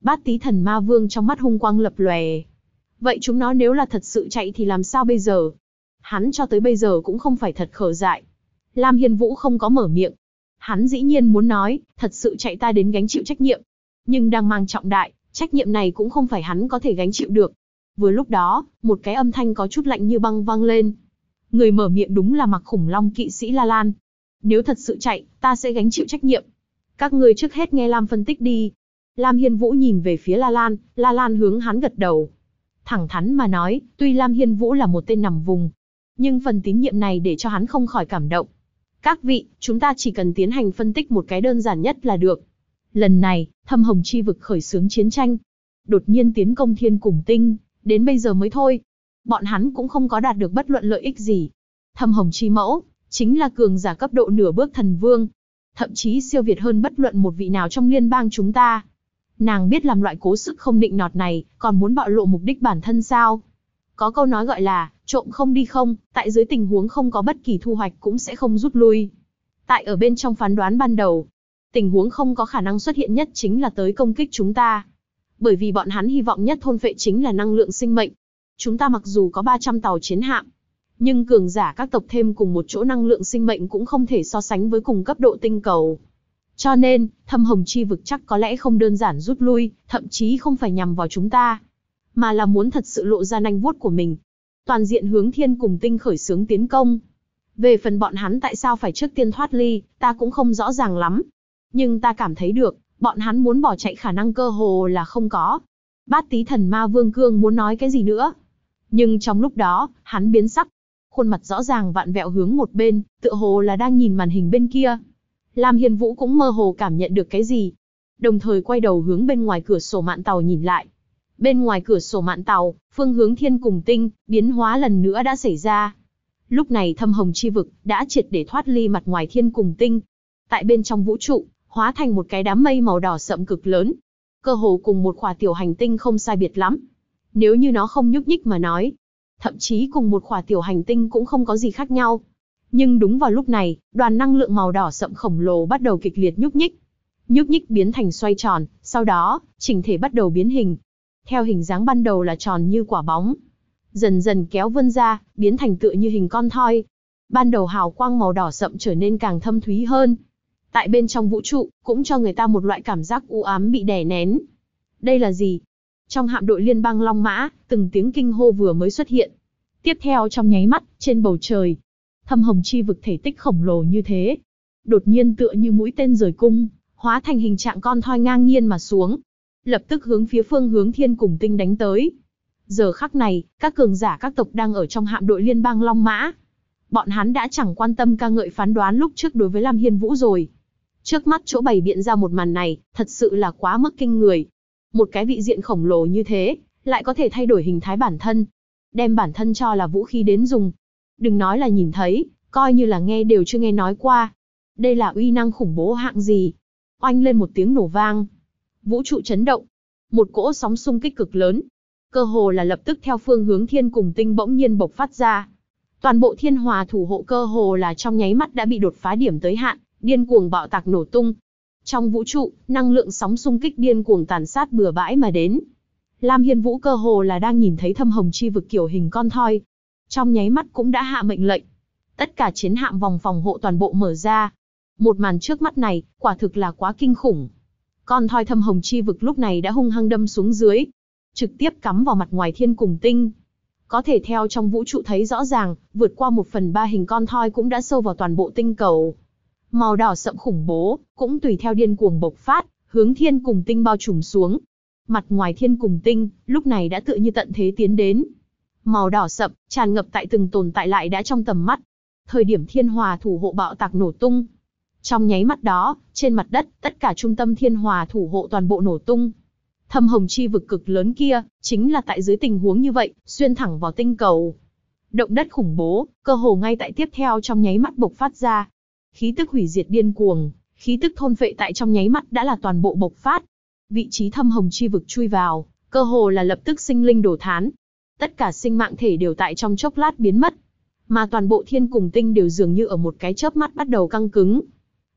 Bát Tí Thần Ma Vương trong mắt hung quang lập lòe. Vậy chúng nó nếu là thật sự chạy thì làm sao bây giờ? Hắn cho tới bây giờ cũng không phải thật khờ dại. Lam Hiên Vũ không có mở miệng. Hắn dĩ nhiên muốn nói, thật sự chạy ta đến gánh chịu trách nhiệm. Nhưng đang mang trọng đại, trách nhiệm này cũng không phải hắn có thể gánh chịu được. Vừa lúc đó, một cái âm thanh có chút lạnh như băng vang lên. Người mở miệng đúng là Mặc Khủng Long kỵ sĩ La Lan. Nếu thật sự chạy, ta sẽ gánh chịu trách nhiệm. Các ngươi trước hết nghe Lam phân tích đi. Lam Hiên Vũ nhìn về phía La Lan hướng hắn gật đầu. Thẳng thắn mà nói, tuy Lam Hiên Vũ là một tên nằm vùng, nhưng phần tín nhiệm này để cho hắn không khỏi cảm động. Các vị, chúng ta chỉ cần tiến hành phân tích một cái đơn giản nhất là được. Lần này, Thâm Hồng Chi vực khởi xướng chiến tranh. Đột nhiên tiến công Thiên Cùng Tinh, đến bây giờ mới thôi. Bọn hắn cũng không có đạt được bất luận lợi ích gì. Thâm Hồng Chi Mẫu, chính là cường giả cấp độ nửa bước thần vương. Thậm chí siêu việt hơn bất luận một vị nào trong liên bang chúng ta. Nàng biết làm loại cố sức không định nọt này, còn muốn bạo lộ mục đích bản thân sao? Có câu nói gọi là, trộm không đi không, tại dưới tình huống không có bất kỳ thu hoạch cũng sẽ không rút lui. Tại ở bên trong phán đoán ban đầu, tình huống không có khả năng xuất hiện nhất chính là tới công kích chúng ta. Bởi vì bọn hắn hy vọng nhất thôn phệ chính là năng lượng sinh mệnh. Chúng ta mặc dù có 300 tàu chiến hạm, nhưng cường giả các tộc thêm cùng một chỗ năng lượng sinh mệnh cũng không thể so sánh với cùng cấp độ tinh cầu. Cho nên, Thâm Hồng Chi vực chắc có lẽ không đơn giản rút lui, thậm chí không phải nhằm vào chúng ta, mà là muốn thật sự lộ ra nanh vuốt của mình. Toàn diện hướng Thiên Cùng Tinh khởi xướng tiến công. Về phần bọn hắn tại sao phải trước tiên thoát ly, ta cũng không rõ ràng lắm. Nhưng ta cảm thấy được, bọn hắn muốn bỏ chạy khả năng cơ hồ là không có. Bát Tí Thần Ma Vương Cương muốn nói cái gì nữa. Nhưng trong lúc đó, hắn biến sắc. Khuôn mặt rõ ràng vặn vẹo hướng một bên, tựa hồ là đang nhìn màn hình bên kia. Lam Hiên Vũ cũng mơ hồ cảm nhận được cái gì. Đồng thời quay đầu hướng bên ngoài cửa sổ mạn tàu nhìn lại. Bên ngoài cửa sổ mạn tàu, phương hướng Thiên Cùng Tinh, biến hóa lần nữa đã xảy ra. Lúc này Thâm Hồng Chi vực đã triệt để thoát ly mặt ngoài Thiên Cùng Tinh. Tại bên trong vũ trụ, hóa thành một cái đám mây màu đỏ sậm cực lớn. Cơ hồ cùng một khỏa tiểu hành tinh không sai biệt lắm. Nếu như nó không nhúc nhích mà nói, thậm chí cùng một khỏa tiểu hành tinh cũng không có gì khác nhau. Nhưng đúng vào lúc này, đoàn năng lượng màu đỏ sậm khổng lồ bắt đầu kịch liệt nhúc nhích. Nhúc nhích biến thành xoay tròn, sau đó, chỉnh thể bắt đầu biến hình. Theo hình dáng ban đầu là tròn như quả bóng, dần dần kéo vươn ra, biến thành tựa như hình con thoi. Ban đầu hào quang màu đỏ sậm trở nên càng thâm thúy hơn. Tại bên trong vũ trụ, cũng cho người ta một loại cảm giác u ám bị đè nén. Đây là gì? Trong hạm đội liên bang Long Mã, từng tiếng kinh hô vừa mới xuất hiện. Tiếp theo trong nháy mắt, trên bầu trời, Thâm Hồng Chi vực thể tích khổng lồ như thế, đột nhiên tựa như mũi tên rời cung, hóa thành hình trạng con thoi ngang nhiên mà xuống, lập tức hướng phía phương hướng Thiên Cùng Tinh đánh tới. Giờ khắc này, các cường giả các tộc đang ở trong hạm đội liên bang Long Mã. Bọn hắn đã chẳng quan tâm ca ngợi phán đoán lúc trước đối với Lam Hiên Vũ rồi. Trước mắt chỗ bày biện ra một màn này, thật sự là quá mức kinh người. Một cái vị diện khổng lồ như thế, lại có thể thay đổi hình thái bản thân, đem bản thân cho là vũ khí đến dùng. Đừng nói là nhìn thấy, coi như là nghe đều chưa nghe nói qua. Đây là uy năng khủng bố hạng gì? Oanh lên một tiếng nổ vang. Vũ trụ chấn động. Một cỗ sóng xung kích cực lớn. Cơ hồ là lập tức theo phương hướng Thiên Cùng Tinh bỗng nhiên bộc phát ra. Toàn bộ thiên hòa thủ hộ cơ hồ là trong nháy mắt đã bị đột phá điểm tới hạn, điên cuồng bạo tạc nổ tung. Trong vũ trụ, năng lượng sóng xung kích điên cuồng tàn sát bừa bãi mà đến. Lam Hiên Vũ cơ hồ là đang nhìn thấy Thâm Hồng Chi vực kiểu hình con thoi. Trong nháy mắt cũng đã hạ mệnh lệnh. Tất cả chiến hạm vòng phòng hộ toàn bộ mở ra. Một màn trước mắt này, quả thực là quá kinh khủng. Con thoi Thâm Hồng Chi vực lúc này đã hung hăng đâm xuống dưới, trực tiếp cắm vào mặt ngoài Thiên Cùng Tinh. Có thể theo trong vũ trụ thấy rõ ràng, vượt qua 1/3 hình con thoi cũng đã sâu vào toàn bộ tinh cầu. Màu đỏ sậm khủng bố, cũng tùy theo điên cuồng bộc phát, hướng Thiên Cùng Tinh bao trùm xuống. Mặt ngoài Thiên Cùng Tinh, lúc này đã tựa như tận thế tiến đến. Màu đỏ sậm, tràn ngập tại từng tồn tại lại đã trong tầm mắt. Thời điểm thiên hòa thủ hộ bạo tạc nổ tung. Trong nháy mắt đó, trên mặt đất, tất cả trung tâm thiên hòa thủ hộ toàn bộ nổ tung. Thâm Hồng Chi vực cực lớn kia, chính là tại dưới tình huống như vậy, xuyên thẳng vào tinh cầu. Động đất khủng bố, cơ hồ ngay tại tiếp theo trong nháy mắt bộc phát ra. Khí tức hủy diệt điên cuồng, khí tức thôn phệ tại trong nháy mắt đã là toàn bộ bộc phát. Vị trí Thâm Hồng Chi vực chui vào, cơ hồ là lập tức sinh linh đổ thán. Tất cả sinh mạng thể đều tại trong chốc lát biến mất. Mà toàn bộ Thiên Cùng Tinh đều dường như ở một cái chớp mắt bắt đầu căng cứng.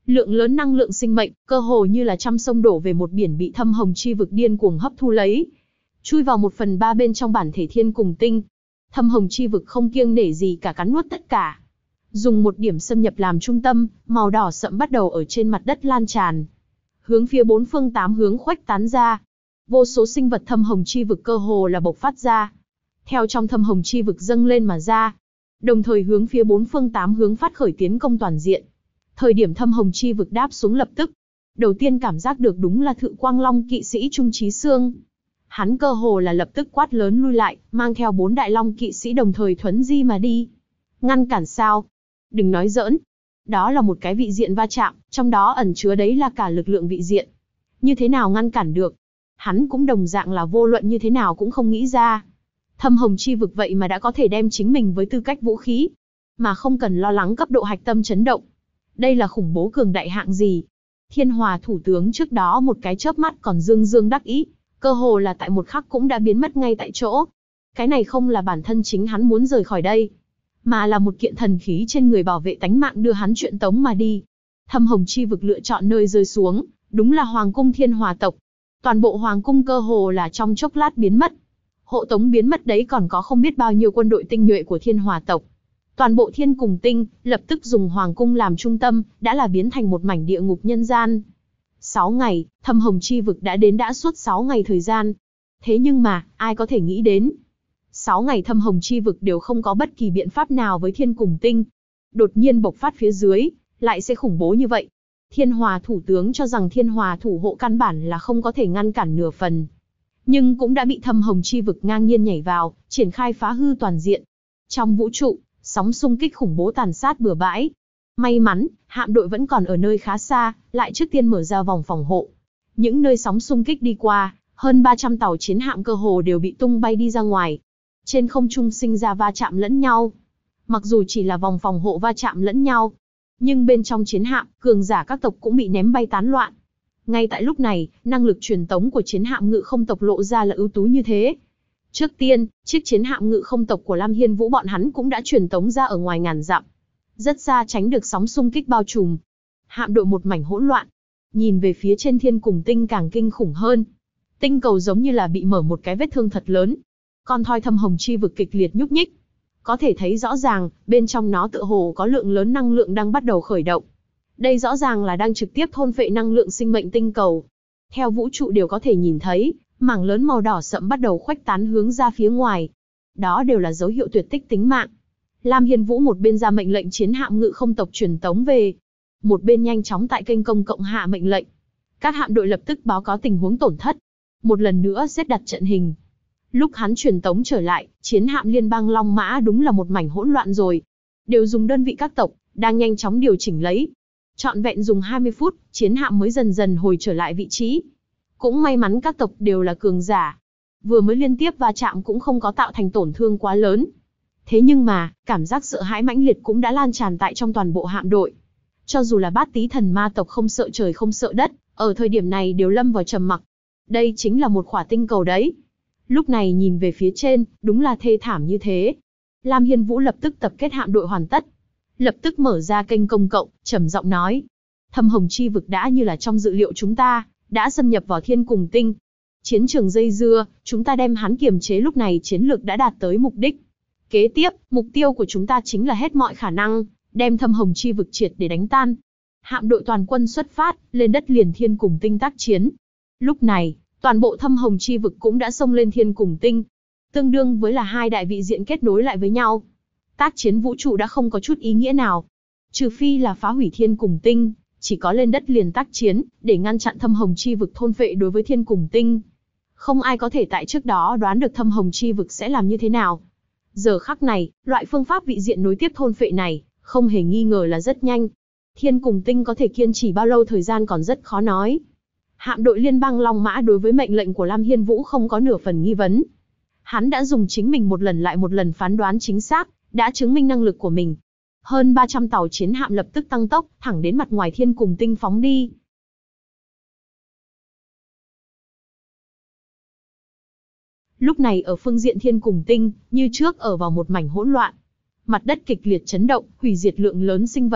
Lượng lớn năng lượng sinh mệnh, cơ hồ như là trăm sông đổ về một biển bị thâm hồng chi vực điên cuồng hấp thu lấy, chui vào 1/3 bên trong bản thể thiên cùng tinh. Thâm hồng chi vực không kiêng nể gì cả cắn nuốt tất cả. Dùng một điểm xâm nhập làm trung tâm, màu đỏ sẫm bắt đầu ở trên mặt đất lan tràn, hướng phía 4 phương 8 hướng khuếch tán ra. Vô số sinh vật thâm hồng chi vực cơ hồ là bộc phát ra, theo trong thâm hồng chi vực dâng lên mà ra, đồng thời hướng phía 4 phương 8 hướng phát khởi tiến công toàn diện. Thời điểm thâm hồng chi vực đáp xuống lập tức, đầu tiên cảm giác được đúng là Thự Quang Long kỵ sĩ Trung Chí Xương. Hắn cơ hồ là lập tức quát lớn lui lại, mang theo 4 đại long kỵ sĩ đồng thời thuấn di mà đi. Ngăn cản sao? Đừng nói giỡn. Đó là một cái vị diện va chạm, trong đó ẩn chứa đấy là cả lực lượng vị diện. Như thế nào ngăn cản được? Hắn cũng đồng dạng là vô luận như thế nào cũng không nghĩ ra. Thâm hồng chi vực vậy mà đã có thể đem chính mình với tư cách vũ khí, mà không cần lo lắng cấp độ hạch tâm chấn động. Đây là khủng bố cường đại hạng gì? Thiên Hòa thủ tướng trước đó một cái chớp mắt còn dương dương đắc ý, cơ hồ là tại một khắc cũng đã biến mất ngay tại chỗ. Cái này không là bản thân chính hắn muốn rời khỏi đây, mà là một kiện thần khí trên người bảo vệ tánh mạng đưa hắn chuyện tống mà đi. Thâm hồng chi vực lựa chọn nơi rơi xuống, đúng là Hoàng cung Thiên Hòa tộc. Toàn bộ Hoàng cung cơ hồ là trong chốc lát biến mất. Hộ tống biến mất đấy còn có không biết bao nhiêu quân đội tinh nhuệ của Thiên Hòa tộc. Toàn bộ thiên cùng tinh, lập tức dùng Hoàng cung làm trung tâm, đã là biến thành một mảnh địa ngục nhân gian. 6 ngày, thâm hồng chi vực đã suốt 6 ngày thời gian. Thế nhưng mà, ai có thể nghĩ đến, 6 ngày thâm hồng chi vực đều không có bất kỳ biện pháp nào với thiên cùng tinh. Đột nhiên bộc phát phía dưới, lại sẽ khủng bố như vậy. Thiên Hòa thủ tướng cho rằng Thiên Hòa thủ hộ căn bản là không có thể ngăn cản nửa phần. Nhưng cũng đã bị thâm hồng chi vực ngang nhiên nhảy vào, triển khai phá hư toàn diện. Trong vũ trụ, sóng xung kích khủng bố tàn sát bừa bãi. May mắn, hạm đội vẫn còn ở nơi khá xa, lại trước tiên mở ra vòng phòng hộ. Những nơi sóng xung kích đi qua, hơn 300 tàu chiến hạm cơ hồ đều bị tung bay đi ra ngoài. Trên không trung sinh ra va chạm lẫn nhau. Mặc dù chỉ là vòng phòng hộ va chạm lẫn nhau, nhưng bên trong chiến hạm, cường giả các tộc cũng bị ném bay tán loạn. Ngay tại lúc này, năng lực truyền tống của chiến hạm ngự không tộc lộ ra là ưu tú như thế. Trước tiên, chiếc chiến hạm ngự không tộc của Lam Hiên Vũ bọn hắn cũng đã truyền tống ra ở ngoài ngàn dặm, rất xa tránh được sóng xung kích bao trùm. Hạm đội một mảnh hỗn loạn. Nhìn về phía trên thiên cùng tinh càng kinh khủng hơn. Tinh cầu giống như là bị mở một cái vết thương thật lớn. Con thoi thâm hồng chi vực kịch liệt nhúc nhích. Có thể thấy rõ ràng, bên trong nó tựa hồ có lượng lớn năng lượng đang bắt đầu khởi động. Đây rõ ràng là đang trực tiếp thôn phệ năng lượng sinh mệnh tinh cầu. Theo vũ trụ đều có thể nhìn thấy, mảng lớn màu đỏ sẫm bắt đầu khuếch tán hướng ra phía ngoài. Đó đều là dấu hiệu tuyệt tích tính mạng. Lam Hiên Vũ một bên ra mệnh lệnh chiến hạm ngự không tộc truyền tống về, một bên nhanh chóng tại kênh công cộng hạ mệnh lệnh. Các hạm đội lập tức báo cáo tình huống tổn thất. Một lần nữa xếp đặt trận hình. Lúc hắn truyền tống trở lại, chiến hạm liên bang Long Mã đúng là một mảnh hỗn loạn rồi. Đều dùng đơn vị các tộc, đang nhanh chóng điều chỉnh lấy. Trọn vẹn dùng 20 phút, chiến hạm mới dần dần hồi trở lại vị trí. Cũng may mắn các tộc đều là cường giả. Vừa mới liên tiếp va chạm cũng không có tạo thành tổn thương quá lớn. Thế nhưng mà, cảm giác sợ hãi mãnh liệt cũng đã lan tràn tại trong toàn bộ hạm đội. Cho dù là Bát Tý thần ma tộc không sợ trời không sợ đất, ở thời điểm này đều lâm vào trầm mặc. Đây chính là một khỏa tinh cầu đấy. Lúc này nhìn về phía trên, đúng là thê thảm như thế. Lam Hiên Vũ lập tức tập kết hạm đội hoàn tất. Lập tức mở ra kênh công cộng, trầm giọng nói. Thâm hồng chi vực đã như là trong dự liệu chúng ta, đã xâm nhập vào thiên cùng tinh. Chiến trường dây dưa, chúng ta đem hắn kiềm chế lúc này chiến lược đã đạt tới mục đích. Kế tiếp, mục tiêu của chúng ta chính là hết mọi khả năng, đem thâm hồng chi vực triệt để đánh tan. Hạm đội toàn quân xuất phát, lên đất liền thiên cùng tinh tác chiến. Lúc này, toàn bộ thâm hồng chi vực cũng đã xông lên thiên cùng tinh. Tương đương với là hai đại vị diện kết nối lại với nhau. Tác chiến vũ trụ đã không có chút ý nghĩa nào. Trừ phi là phá hủy thiên cùng tinh, chỉ có lên đất liền tác chiến, để ngăn chặn thâm hồng chi vực thôn phệ đối với thiên cùng tinh. Không ai có thể tại trước đó đoán được thâm hồng chi vực sẽ làm như thế nào. Giờ khắc này, loại phương pháp vị diện nối tiếp thôn phệ này, không hề nghi ngờ là rất nhanh. Thiên cùng tinh có thể kiên trì bao lâu thời gian còn rất khó nói. Hạm đội liên bang Long Mã đối với mệnh lệnh của Lam Hiên Vũ không có nửa phần nghi vấn. Hắn đã dùng chính mình một lần lại một lần phán đoán chính xác, đã chứng minh năng lực của mình. Hơn 300 tàu chiến hạm lập tức tăng tốc, thẳng đến mặt ngoài thiên cùng tinh phóng đi. Lúc này ở phương diện thiên cùng tinh, như trước ở vào một mảnh hỗn loạn. Mặt đất kịch liệt chấn động, hủy diệt lượng lớn sinh vật.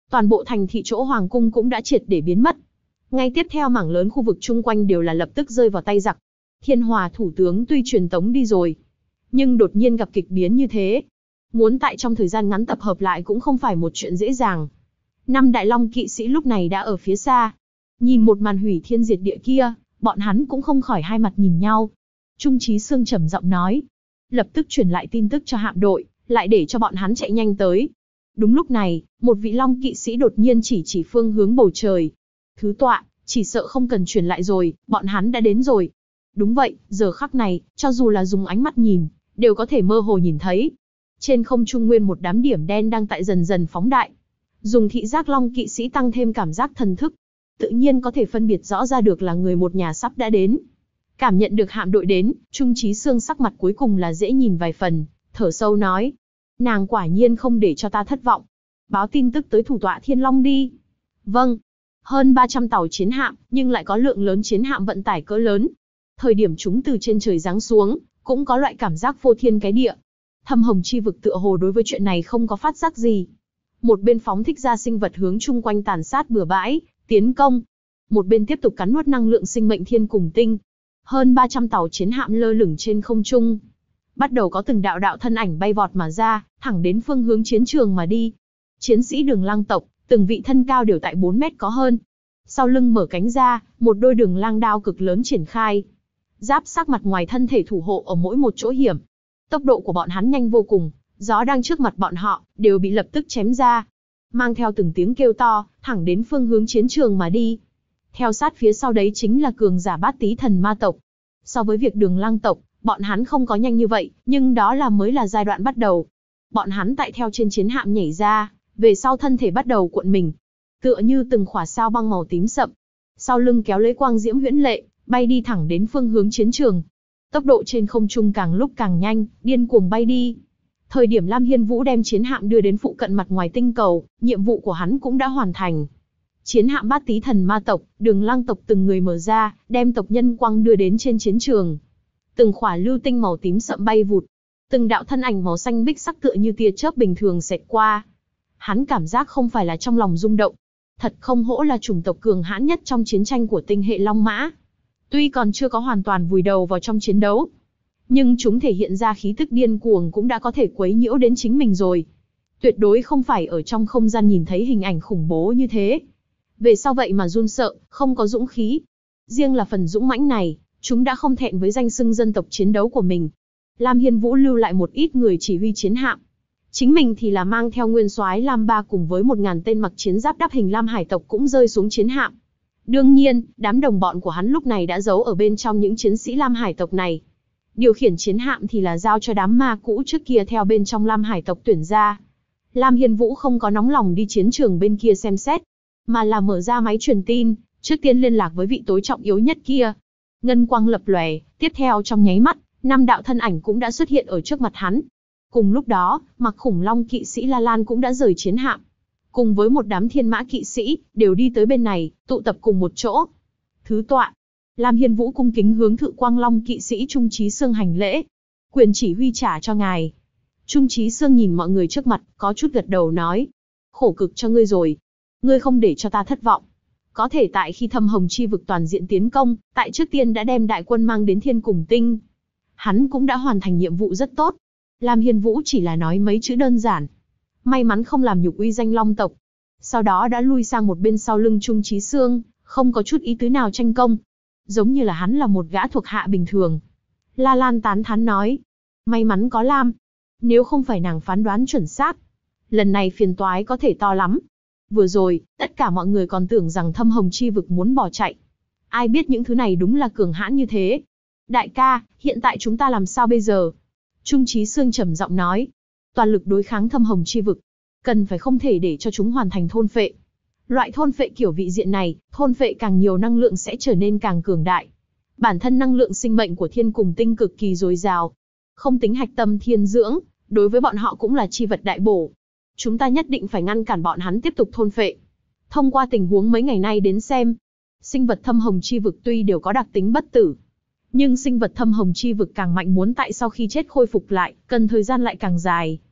Toàn bộ thành thị chỗ hoàng cung cũng đã triệt để biến mất. Ngay tiếp theo mảng lớn khu vực chung quanh đều là lập tức rơi vào tay giặc. Thiên Hòa thủ tướng tuy truyền tống đi rồi, nhưng đột nhiên gặp kịch biến như thế. Muốn tại trong thời gian ngắn tập hợp lại cũng không phải một chuyện dễ dàng. 5 Đại Long kỵ sĩ lúc này đã ở phía xa. Nhìn một màn hủy thiên diệt địa kia, bọn hắn cũng không khỏi hai mặt nhìn nhau. Trung Chí Xương trầm giọng nói. Lập tức truyền lại tin tức cho hạm đội, lại để cho bọn hắn chạy nhanh tới. Đúng lúc này, một vị Long kỵ sĩ đột nhiên chỉ phương hướng bầu trời. Thứ tọa, chỉ sợ không cần truyền lại rồi, bọn hắn đã đến rồi. Đúng vậy, giờ khắc này, cho dù là dùng ánh mắt nhìn, đều có thể mơ hồ nhìn thấy. Trên không trung nguyên một đám điểm đen đang tại dần dần phóng đại. Dùng thị giác Long kỵ sĩ tăng thêm cảm giác thần thức, tự nhiên có thể phân biệt rõ ra được là người một nhà sắp đã đến. Cảm nhận được hạm đội đến, Trung Chí Xương sắc mặt cuối cùng là dễ nhìn vài phần, thở sâu nói. Nàng quả nhiên không để cho ta thất vọng. Báo tin tức tới thủ tọa Thiên Long đi. Vâng. Hơn 300 tàu chiến hạm, nhưng lại có lượng lớn chiến hạm vận tải cỡ lớn. Thời điểm chúng từ trên trời giáng xuống, cũng có loại cảm giác vô thiên cái địa. Thâm Hồng chi vực tựa hồ đối với chuyện này không có phát giác gì. Một bên phóng thích ra sinh vật hướng chung quanh tàn sát bừa bãi, tiến công. Một bên tiếp tục cắn nuốt năng lượng sinh mệnh thiên cùng tinh. Hơn 300 tàu chiến hạm lơ lửng trên không trung. Bắt đầu có từng đạo đạo thân ảnh bay vọt mà ra, thẳng đến phương hướng chiến trường mà đi. Chiến sĩ Đường Lang tộc, từng vị thân cao đều tại 4 mét có hơn. Sau lưng mở cánh ra, một đôi đường lang đao cực lớn triển khai. Giáp sắc mặt ngoài thân thể thủ hộ ở mỗi một chỗ hiểm. Tốc độ của bọn hắn nhanh vô cùng, gió đang trước mặt bọn họ, đều bị lập tức chém ra. Mang theo từng tiếng kêu to, thẳng đến phương hướng chiến trường mà đi. Theo sát phía sau đấy chính là cường giả Bát Tý Thần Ma tộc. So với việc Đường Lang tộc, bọn hắn không có nhanh như vậy, nhưng đó mới là giai đoạn bắt đầu. Bọn hắn tại theo trên chiến hạm nhảy ra, về sau thân thể bắt đầu cuộn mình. Tựa như từng khỏa sao băng màu tím sậm. Sau lưng kéo lấy quang diễm huyễn lệ, bay đi thẳng đến phương hướng chiến trường. Tốc độ trên không trung càng lúc càng nhanh, điên cuồng bay đi. Thời điểm Lam Hiên Vũ đem chiến hạm đưa đến phụ cận mặt ngoài tinh cầu, nhiệm vụ của hắn cũng đã hoàn thành. Chiến hạm Bát Tý Thần Ma tộc, Đường Lang tộc từng người mở ra, đem tộc nhân quang đưa đến trên chiến trường. Từng khỏa lưu tinh màu tím sậm bay vụt, từng đạo thân ảnh màu xanh bích sắc tựa như tia chớp bình thường xẹt qua. Hắn cảm giác không phải là trong lòng rung động, thật không hổ là chủng tộc cường hãn nhất trong chiến tranh của tinh hệ Long Mã. Tuy còn chưa có hoàn toàn vùi đầu vào trong chiến đấu, nhưng chúng thể hiện ra khí tức điên cuồng cũng đã có thể quấy nhiễu đến chính mình rồi. Tuyệt đối không phải ở trong không gian nhìn thấy hình ảnh khủng bố như thế. Về sau vậy mà run sợ, không có dũng khí. Riêng là phần dũng mãnh này, chúng đã không thẹn với danh xưng dân tộc chiến đấu của mình. Lam Hiên Vũ lưu lại một ít người chỉ huy chiến hạm. Chính mình thì là mang theo nguyên soái Lam Ba cùng với 1000 tên mặc chiến giáp đắp hình Lam Hải tộc cũng rơi xuống chiến hạm. Đương nhiên, đám đồng bọn của hắn lúc này đã giấu ở bên trong những chiến sĩ Lam Hải tộc này. Điều khiển chiến hạm thì là giao cho đám ma cũ trước kia theo bên trong Lam Hải tộc tuyển ra. Lam Hiên Vũ không có nóng lòng đi chiến trường bên kia xem xét, mà là mở ra máy truyền tin, trước tiên liên lạc với vị tối trọng yếu nhất kia. Ngân quang lập lòe, tiếp theo trong nháy mắt, 5 đạo thân ảnh cũng đã xuất hiện ở trước mặt hắn. Cùng lúc đó, mặc khủng long kỵ sĩ La Lan cũng đã rời chiến hạm. Cùng với một đám thiên mã kỵ sĩ, đều đi tới bên này, tụ tập cùng một chỗ. Thứ tọa. Lam Hiên Vũ cung kính hướng Thự Quang Long kỵ sĩ Trung Chí Xương hành lễ. Quyền chỉ huy trả cho ngài. Trung Chí Xương nhìn mọi người trước mặt, có chút gật đầu nói. Khổ cực cho ngươi rồi. Ngươi không để cho ta thất vọng. Có thể tại khi Thâm Hồng chi vực toàn diện tiến công, tại trước tiên đã đem đại quân mang đến Thiên Cùng Tinh. Hắn cũng đã hoàn thành nhiệm vụ rất tốt. Lam Hiên Vũ chỉ là nói mấy chữ đơn giản. May mắn không làm nhục uy danh Long tộc. Sau đó đã lui sang một bên sau lưng Trung Chí Xương, không có chút ý tứ nào tranh công. Giống như là hắn là một gã thuộc hạ bình thường. La Lan tán thán nói. May mắn có Lam. Nếu không phải nàng phán đoán chuẩn xác, lần này phiền toái có thể to lắm. Vừa rồi, tất cả mọi người còn tưởng rằng Thâm Hồng chi vực muốn bỏ chạy. Ai biết những thứ này đúng là cường hãn như thế. Đại ca, hiện tại chúng ta làm sao bây giờ? Trung Chí Xương trầm giọng nói. Toàn lực đối kháng Thâm Hồng chi vực. Cần phải không thể để cho chúng hoàn thành thôn phệ. Loại thôn phệ kiểu vị diện này, thôn phệ càng nhiều năng lượng sẽ trở nên càng cường đại. Bản thân năng lượng sinh mệnh của Thiên Cùng Tinh cực kỳ dồi dào. Không tính hạch tâm thiên dưỡng, đối với bọn họ cũng là chi vật đại bổ. Chúng ta nhất định phải ngăn cản bọn hắn tiếp tục thôn phệ. Thông qua tình huống mấy ngày nay đến xem, sinh vật Thâm Hồng chi vực tuy đều có đặc tính bất tử, nhưng sinh vật Thâm Hồng chi vực càng mạnh muốn tại sau khi chết khôi phục lại, cần thời gian lại càng dài.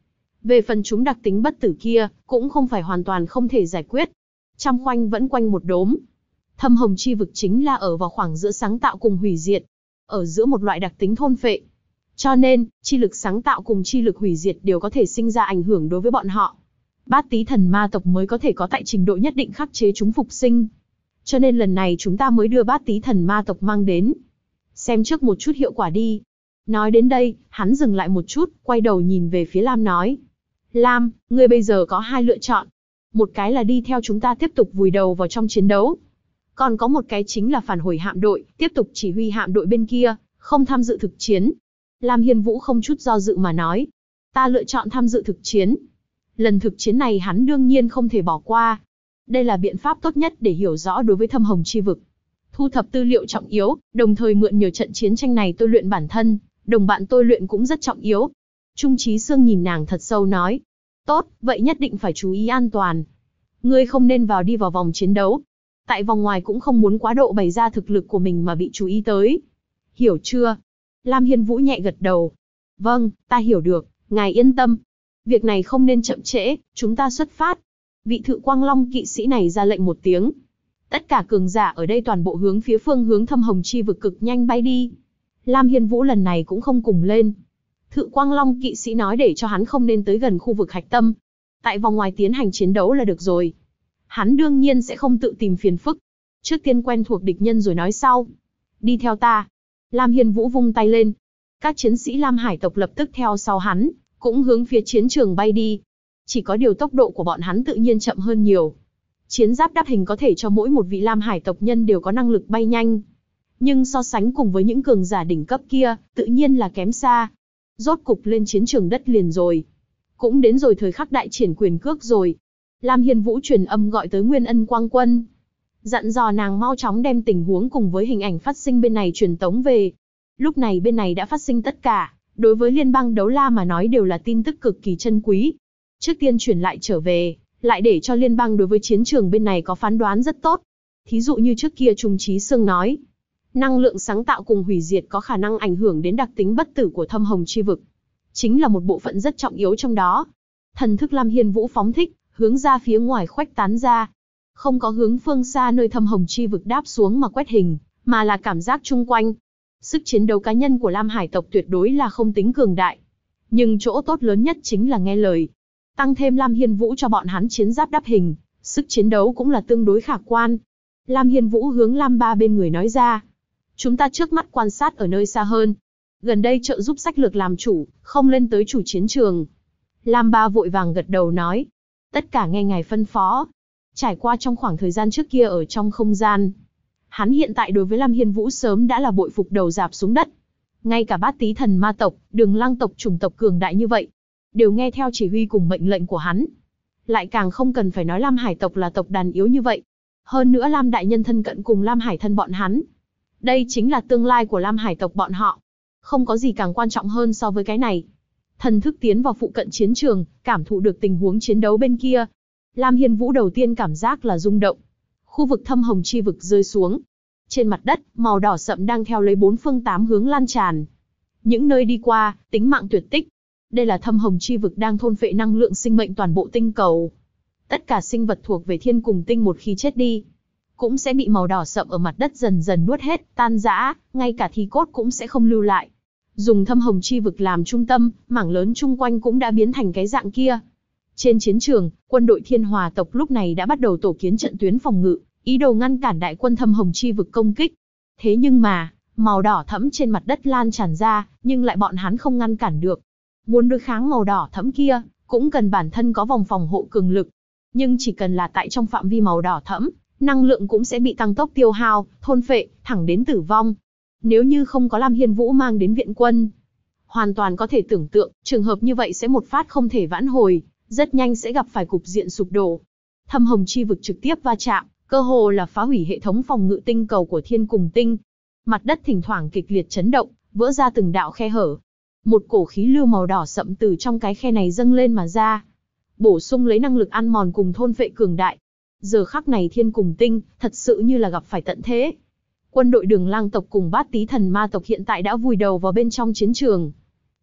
Về phần chúng đặc tính bất tử kia, cũng không phải hoàn toàn không thể giải quyết. Trăm khoanh vẫn quanh một đốm. Thâm hồng chi vực chính là ở vào khoảng giữa sáng tạo cùng hủy diệt, ở giữa một loại đặc tính thôn phệ. Cho nên, chi lực sáng tạo cùng chi lực hủy diệt đều có thể sinh ra ảnh hưởng đối với bọn họ. Bát Tý Thần ma tộc mới có thể có tại trình độ nhất định khắc chế chúng phục sinh. Cho nên lần này chúng ta mới đưa Bát Tý Thần ma tộc mang đến. Xem trước một chút hiệu quả đi. Nói đến đây, hắn dừng lại một chút, quay đầu nhìn về phía Lam nói. Lam, ngươi bây giờ có hai lựa chọn. Một cái là đi theo chúng ta tiếp tục vùi đầu vào trong chiến đấu. Còn có một cái chính là phản hồi hạm đội, tiếp tục chỉ huy hạm đội bên kia, không tham dự thực chiến. Lam Hiên Vũ không chút do dự mà nói. Ta lựa chọn tham dự thực chiến. Lần thực chiến này hắn đương nhiên không thể bỏ qua. Đây là biện pháp tốt nhất để hiểu rõ đối với thâm hồng chi vực. Thu thập tư liệu trọng yếu, đồng thời mượn nhờ trận chiến tranh này tôi luyện bản thân, đồng bạn tôi luyện cũng rất trọng yếu. Trung Chí Sương nhìn nàng thật sâu nói. Tốt, vậy nhất định phải chú ý an toàn. Ngươi không nên đi vào vòng chiến đấu. Tại vòng ngoài cũng không muốn quá độ bày ra thực lực của mình mà bị chú ý tới. Hiểu chưa? Lam Hiên Vũ nhẹ gật đầu. Vâng, ta hiểu được, ngài yên tâm. Việc này không nên chậm trễ, chúng ta xuất phát. Vị Thự Quang Long kỵ sĩ này ra lệnh một tiếng. Tất cả cường giả ở đây toàn bộ hướng phía phương hướng thâm hồng chi vực cực nhanh bay đi. Lam Hiên Vũ lần này cũng không cùng lên. Thự Quang Long kỵ sĩ nói để cho hắn không nên tới gần khu vực hạch tâm. Tại vòng ngoài tiến hành chiến đấu là được rồi. Hắn đương nhiên sẽ không tự tìm phiền phức. Trước tiên quen thuộc địch nhân rồi nói sau. Đi theo ta. Lam Hiên Vũ vung tay lên. Các chiến sĩ Lam Hải tộc lập tức theo sau hắn, cũng hướng phía chiến trường bay đi. Chỉ có điều tốc độ của bọn hắn tự nhiên chậm hơn nhiều. Chiến giáp đắp hình có thể cho mỗi một vị Lam Hải tộc nhân đều có năng lực bay nhanh. Nhưng so sánh cùng với những cường giả đỉnh cấp kia, tự nhiên là kém xa. Rốt cục lên chiến trường đất liền rồi. Cũng đến rồi thời khắc đại triển quyền cước rồi. Lam Hiên Vũ truyền âm gọi tới Nguyên Ân Quang Quân. Dặn dò nàng mau chóng đem tình huống cùng với hình ảnh phát sinh bên này truyền tống về. Lúc này bên này đã phát sinh tất cả, đối với Liên bang Đấu La mà nói đều là tin tức cực kỳ chân quý. Trước tiên chuyển lại trở về, lại để cho Liên bang đối với chiến trường bên này có phán đoán rất tốt. Thí dụ như trước kia Trung Chí Sương nói, năng lượng sáng tạo cùng hủy diệt có khả năng ảnh hưởng đến đặc tính bất tử của thâm hồng chi vực. Chính là một bộ phận rất trọng yếu trong đó. Thần thức Lam Hiên Vũ phóng thích, hướng ra phía ngoài khuếch tán ra. Không có hướng phương xa nơi thâm hồng chi vực đáp xuống mà quét hình, mà là cảm giác chung quanh. Sức chiến đấu cá nhân của Lam Hải tộc tuyệt đối là không tính cường đại. Nhưng chỗ tốt lớn nhất chính là nghe lời. Tăng thêm Lam Hiên Vũ cho bọn hắn chiến giáp đắp hình, sức chiến đấu cũng là tương đối khả quan. Lam Hiên Vũ hướng Lam Ba bên người nói ra. Chúng ta trước mắt quan sát ở nơi xa hơn. Gần đây trợ giúp sách lược làm chủ, không lên tới chủ chiến trường. Lam Ba vội vàng gật đầu nói. Tất cả nghe ngài phân phó. Trải qua trong khoảng thời gian trước kia ở trong không gian, hắn hiện tại đối với Lam Hiên Vũ sớm đã là bội phục đầu rạp xuống đất. Ngay cả Bát Tý Thần ma tộc, Đường Lang tộc chủng tộc cường đại như vậy, đều nghe theo chỉ huy cùng mệnh lệnh của hắn. Lại càng không cần phải nói Lam Hải tộc là tộc đàn yếu như vậy. Hơn nữa Lam đại nhân thân cận cùng Lam Hải thân bọn hắn. Đây chính là tương lai của Lam Hải tộc bọn họ. Không có gì càng quan trọng hơn so với cái này. Thần thức tiến vào phụ cận chiến trường, cảm thụ được tình huống chiến đấu bên kia. Lam Hiên Vũ đầu tiên cảm giác là rung động. Khu vực thâm hồng chi vực rơi xuống. Trên mặt đất, màu đỏ sậm đang theo lấy bốn phương tám hướng lan tràn. Những nơi đi qua, tính mạng tuyệt tích. Đây là thâm hồng chi vực đang thôn phệ năng lượng sinh mệnh toàn bộ tinh cầu. Tất cả sinh vật thuộc về thiên cùng tinh một khi chết đi, cũng sẽ bị màu đỏ sậm ở mặt đất dần dần nuốt hết, tan rã, ngay cả thi cốt cũng sẽ không lưu lại. Dùng thâm hồng chi vực làm trung tâm, mảng lớn chung quanh cũng đã biến thành cái dạng kia. Trên chiến trường, quân đội Thiên Hòa tộc lúc này đã bắt đầu tổ kiến trận tuyến phòng ngự, ý đồ ngăn cản đại quân thâm hồng chi vực công kích. Thế nhưng mà, màu đỏ thẫm trên mặt đất lan tràn ra, nhưng lại bọn hắn không ngăn cản được. Muốn đối kháng màu đỏ thẫm kia, cũng cần bản thân có vòng phòng hộ cường lực. Nhưng chỉ cần là tại trong phạm vi màu đỏ thẫm, năng lượng cũng sẽ bị tăng tốc tiêu hao, thôn phệ, thẳng đến tử vong. Nếu như không có Lam Hiên Vũ mang đến viện quân, hoàn toàn có thể tưởng tượng, trường hợp như vậy sẽ một phát không thể vãn hồi, rất nhanh sẽ gặp phải cục diện sụp đổ. Thâm hồng chi vực trực tiếp va chạm, cơ hồ là phá hủy hệ thống phòng ngự tinh cầu của thiên cùng tinh. Mặt đất thỉnh thoảng kịch liệt chấn động, vỡ ra từng đạo khe hở. Một cổ khí lưu màu đỏ sậm từ trong cái khe này dâng lên mà ra, bổ sung lấy năng lực ăn mòn cùng thôn phệ cường đại. Giờ khắc này thiên cùng tinh, thật sự như là gặp phải tận thế. Quân đội Đường Lang tộc cùng Bát Tý Thần ma tộc hiện tại đã vùi đầu vào bên trong chiến trường.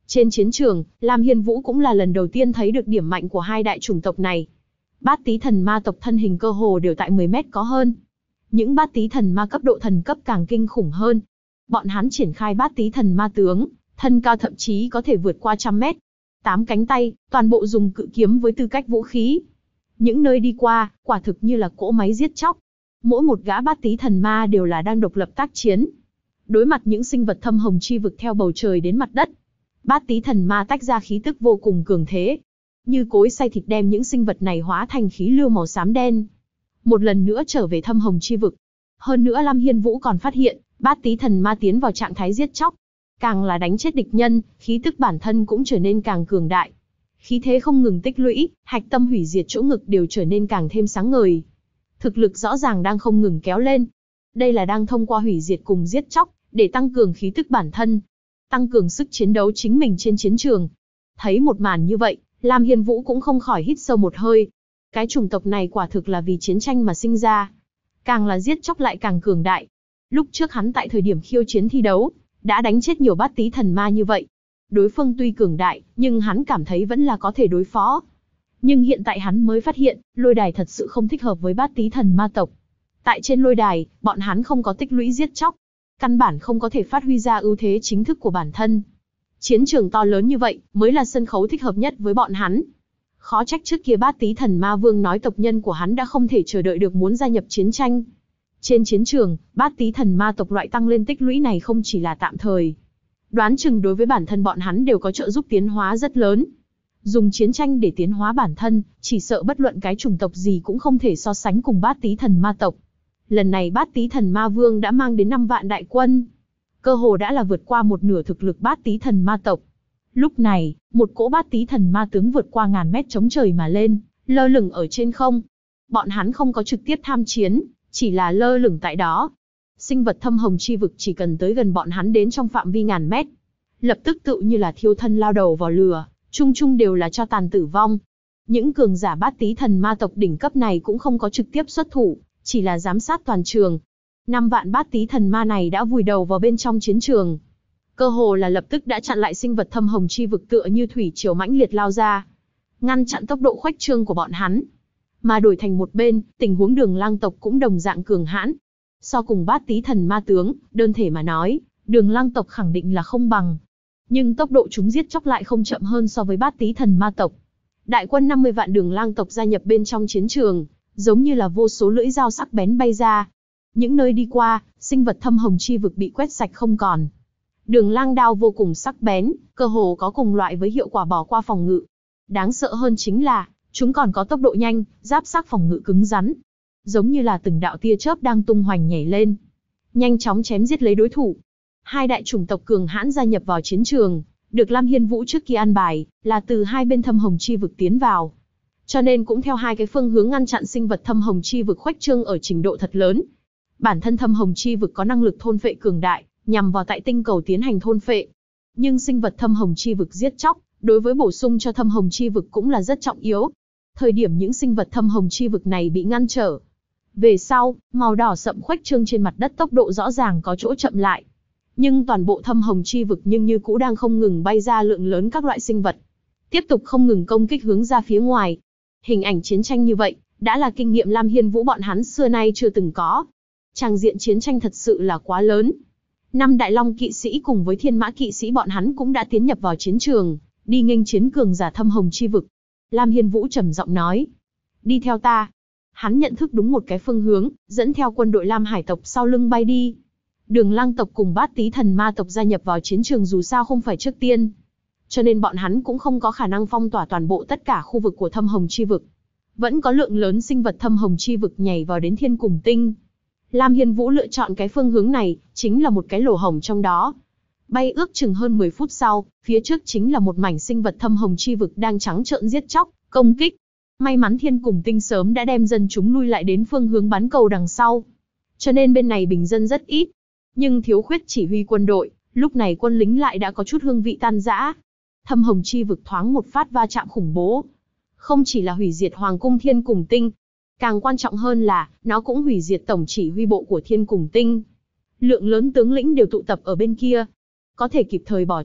Trên chiến trường, Lam Hiên Vũ cũng là lần đầu tiên thấy được điểm mạnh của hai đại chủng tộc này. Bát Tý Thần Ma tộc thân hình cơ hồ đều tại 10 mét có hơn. Những Bát Tý Thần Ma cấp độ thần cấp càng kinh khủng hơn. Bọn hắn triển khai Bát Tý Thần Ma tướng, thân cao thậm chí có thể vượt qua 100 mét. 8 cánh tay, toàn bộ dùng cự kiếm với tư cách vũ khí. Những nơi đi qua, quả thực như là cỗ máy giết chóc. Mỗi một gã Bát Tý Thần Ma đều là đang độc lập tác chiến. Đối mặt những sinh vật thâm hồng chi vực theo bầu trời đến mặt đất, Bát Tý Thần Ma tách ra khí tức vô cùng cường thế. Như cối xay thịt đem những sinh vật này hóa thành khí lưu màu xám đen. Một lần nữa trở về thâm hồng chi vực. Hơn nữa Lam Hiên Vũ còn phát hiện, Bát Tý Thần Ma tiến vào trạng thái giết chóc. Càng là đánh chết địch nhân, khí tức bản thân cũng trở nên càng cường đại. Khí thế không ngừng tích lũy, hạch tâm hủy diệt chỗ ngực đều trở nên càng thêm sáng ngời. Thực lực rõ ràng đang không ngừng kéo lên. Đây là đang thông qua hủy diệt cùng giết chóc, để tăng cường khí tức bản thân, tăng cường sức chiến đấu chính mình trên chiến trường. Thấy một màn như vậy, Lam Hiên Vũ cũng không khỏi hít sâu một hơi. Cái chủng tộc này quả thực là vì chiến tranh mà sinh ra. Càng là giết chóc lại càng cường đại. Lúc trước hắn tại thời điểm khiêu chiến thi đấu, đã đánh chết nhiều Bát Tý Thần Ma như vậy. Đối phương tuy cường đại, nhưng hắn cảm thấy vẫn là có thể đối phó. Nhưng hiện tại hắn mới phát hiện, lôi đài thật sự không thích hợp với Bát Tý Thần Ma tộc. Tại trên lôi đài, bọn hắn không có tích lũy giết chóc. Căn bản không có thể phát huy ra ưu thế chính thức của bản thân. Chiến trường to lớn như vậy, mới là sân khấu thích hợp nhất với bọn hắn. Khó trách trước kia Bát Tý Thần Ma Vương nói tộc nhân của hắn đã không thể chờ đợi được muốn gia nhập chiến tranh. Trên chiến trường, Bát Tý Thần Ma tộc loại tăng lên tích lũy này không chỉ là tạm thời. Đoán chừng đối với bản thân bọn hắn đều có trợ giúp tiến hóa rất lớn. Dùng chiến tranh để tiến hóa bản thân, chỉ sợ bất luận cái chủng tộc gì cũng không thể so sánh cùng Bát Tý Thần Ma tộc. Lần này Bát Tý Thần Ma Vương đã mang đến 5 vạn đại quân. Cơ hồ đã là vượt qua một nửa thực lực Bát Tý Thần Ma tộc. Lúc này, một cỗ Bát Tý Thần Ma tướng vượt qua ngàn mét chống trời mà lên, lơ lửng ở trên không. Bọn hắn không có trực tiếp tham chiến, chỉ là lơ lửng tại đó. Sinh vật thâm hồng chi vực chỉ cần tới gần bọn hắn đến trong phạm vi ngàn mét, lập tức tự như là thiêu thân lao đầu vào lửa, chung chung đều là cho tàn tử vong. Những cường giả Bát Tý Thần Ma tộc đỉnh cấp này cũng không có trực tiếp xuất thủ, chỉ là giám sát toàn trường. 5 vạn Bát Tý Thần Ma này đã vùi đầu vào bên trong chiến trường. Cơ hồ là lập tức đã chặn lại sinh vật thâm hồng chi vực tựa như thủy triều mãnh liệt lao ra, ngăn chặn tốc độ khuếch trương của bọn hắn. Mà đổi thành một bên, tình huống Đường Lang tộc cũng đồng dạng cường hãn. So cùng Bát Tý Thần Ma tướng, đơn thể mà nói, Đường Lang tộc khẳng định là không bằng. Nhưng tốc độ chúng giết chóc lại không chậm hơn so với Bát Tý Thần Ma tộc. Đại quân 50 vạn Đường Lang tộc gia nhập bên trong chiến trường, giống như là vô số lưỡi dao sắc bén bay ra. Những nơi đi qua, sinh vật thâm hồng chi vực bị quét sạch không còn. Đường Lang đao vô cùng sắc bén, cơ hồ có cùng loại với hiệu quả bỏ qua phòng ngự. Đáng sợ hơn chính là, chúng còn có tốc độ nhanh, giáp xác phòng ngự cứng rắn. Giống như là từng đạo tia chớp đang tung hoành nhảy lên, nhanh chóng chém giết lấy đối thủ. Hai đại chủng tộc cường hãn gia nhập vào chiến trường, được Lam Hiên Vũ trước kia an bài, là từ hai bên thâm hồng chi vực tiến vào. Cho nên cũng theo hai cái phương hướng ngăn chặn sinh vật thâm hồng chi vực khuếch trương ở trình độ thật lớn. Bản thân thâm hồng chi vực có năng lực thôn phệ cường đại, nhằm vào tại tinh cầu tiến hành thôn phệ. Nhưng sinh vật thâm hồng chi vực giết chóc, đối với bổ sung cho thâm hồng chi vực cũng là rất trọng yếu. Thời điểm những sinh vật thâm hồng chi vực này bị ngăn trở, về sau, màu đỏ sậm khuếch trương trên mặt đất tốc độ rõ ràng có chỗ chậm lại. Nhưng toàn bộ thâm hồng chi vực nhưng như cũ đang không ngừng bay ra lượng lớn các loại sinh vật, tiếp tục không ngừng công kích hướng ra phía ngoài. Hình ảnh chiến tranh như vậy, đã là kinh nghiệm Lam Hiên Vũ bọn hắn xưa nay chưa từng có. Tràng diện chiến tranh thật sự là quá lớn. 5 đại long kỵ sĩ cùng với thiên mã kỵ sĩ bọn hắn cũng đã tiến nhập vào chiến trường, đi nghênh chiến cường giả thâm hồng chi vực. Lam Hiên Vũ trầm giọng nói, đi theo ta. Hắn nhận thức đúng một cái phương hướng, dẫn theo quân đội Lam Hải tộc sau lưng bay đi. Đường Lang tộc cùng Bát Tý Thần Ma tộc gia nhập vào chiến trường dù sao không phải trước tiên, cho nên bọn hắn cũng không có khả năng phong tỏa toàn bộ tất cả khu vực của thâm hồng chi vực. Vẫn có lượng lớn sinh vật thâm hồng chi vực nhảy vào đến thiên cùng tinh. Lam Hiên Vũ lựa chọn cái phương hướng này, chính là một cái lỗ hổng trong đó. Bay ước chừng hơn 10 phút sau, phía trước chính là một mảnh sinh vật thâm hồng chi vực đang trắng trợn giết chóc, công kích. May mắn thiên cùng tinh sớm đã đem dân chúng lui lại đến phương hướng bắn cầu đằng sau, cho nên bên này bình dân rất ít. Nhưng thiếu khuyết chỉ huy quân đội, lúc này quân lính lại đã có chút hương vị tan rã. Thâm hồng chi vực thoáng một phát va chạm khủng bố, không chỉ là hủy diệt hoàng cung thiên cùng tinh, càng quan trọng hơn là nó cũng hủy diệt tổng chỉ huy bộ của thiên cùng tinh. Lượng lớn tướng lĩnh đều tụ tập ở bên kia, có thể kịp thời bỏ chạy,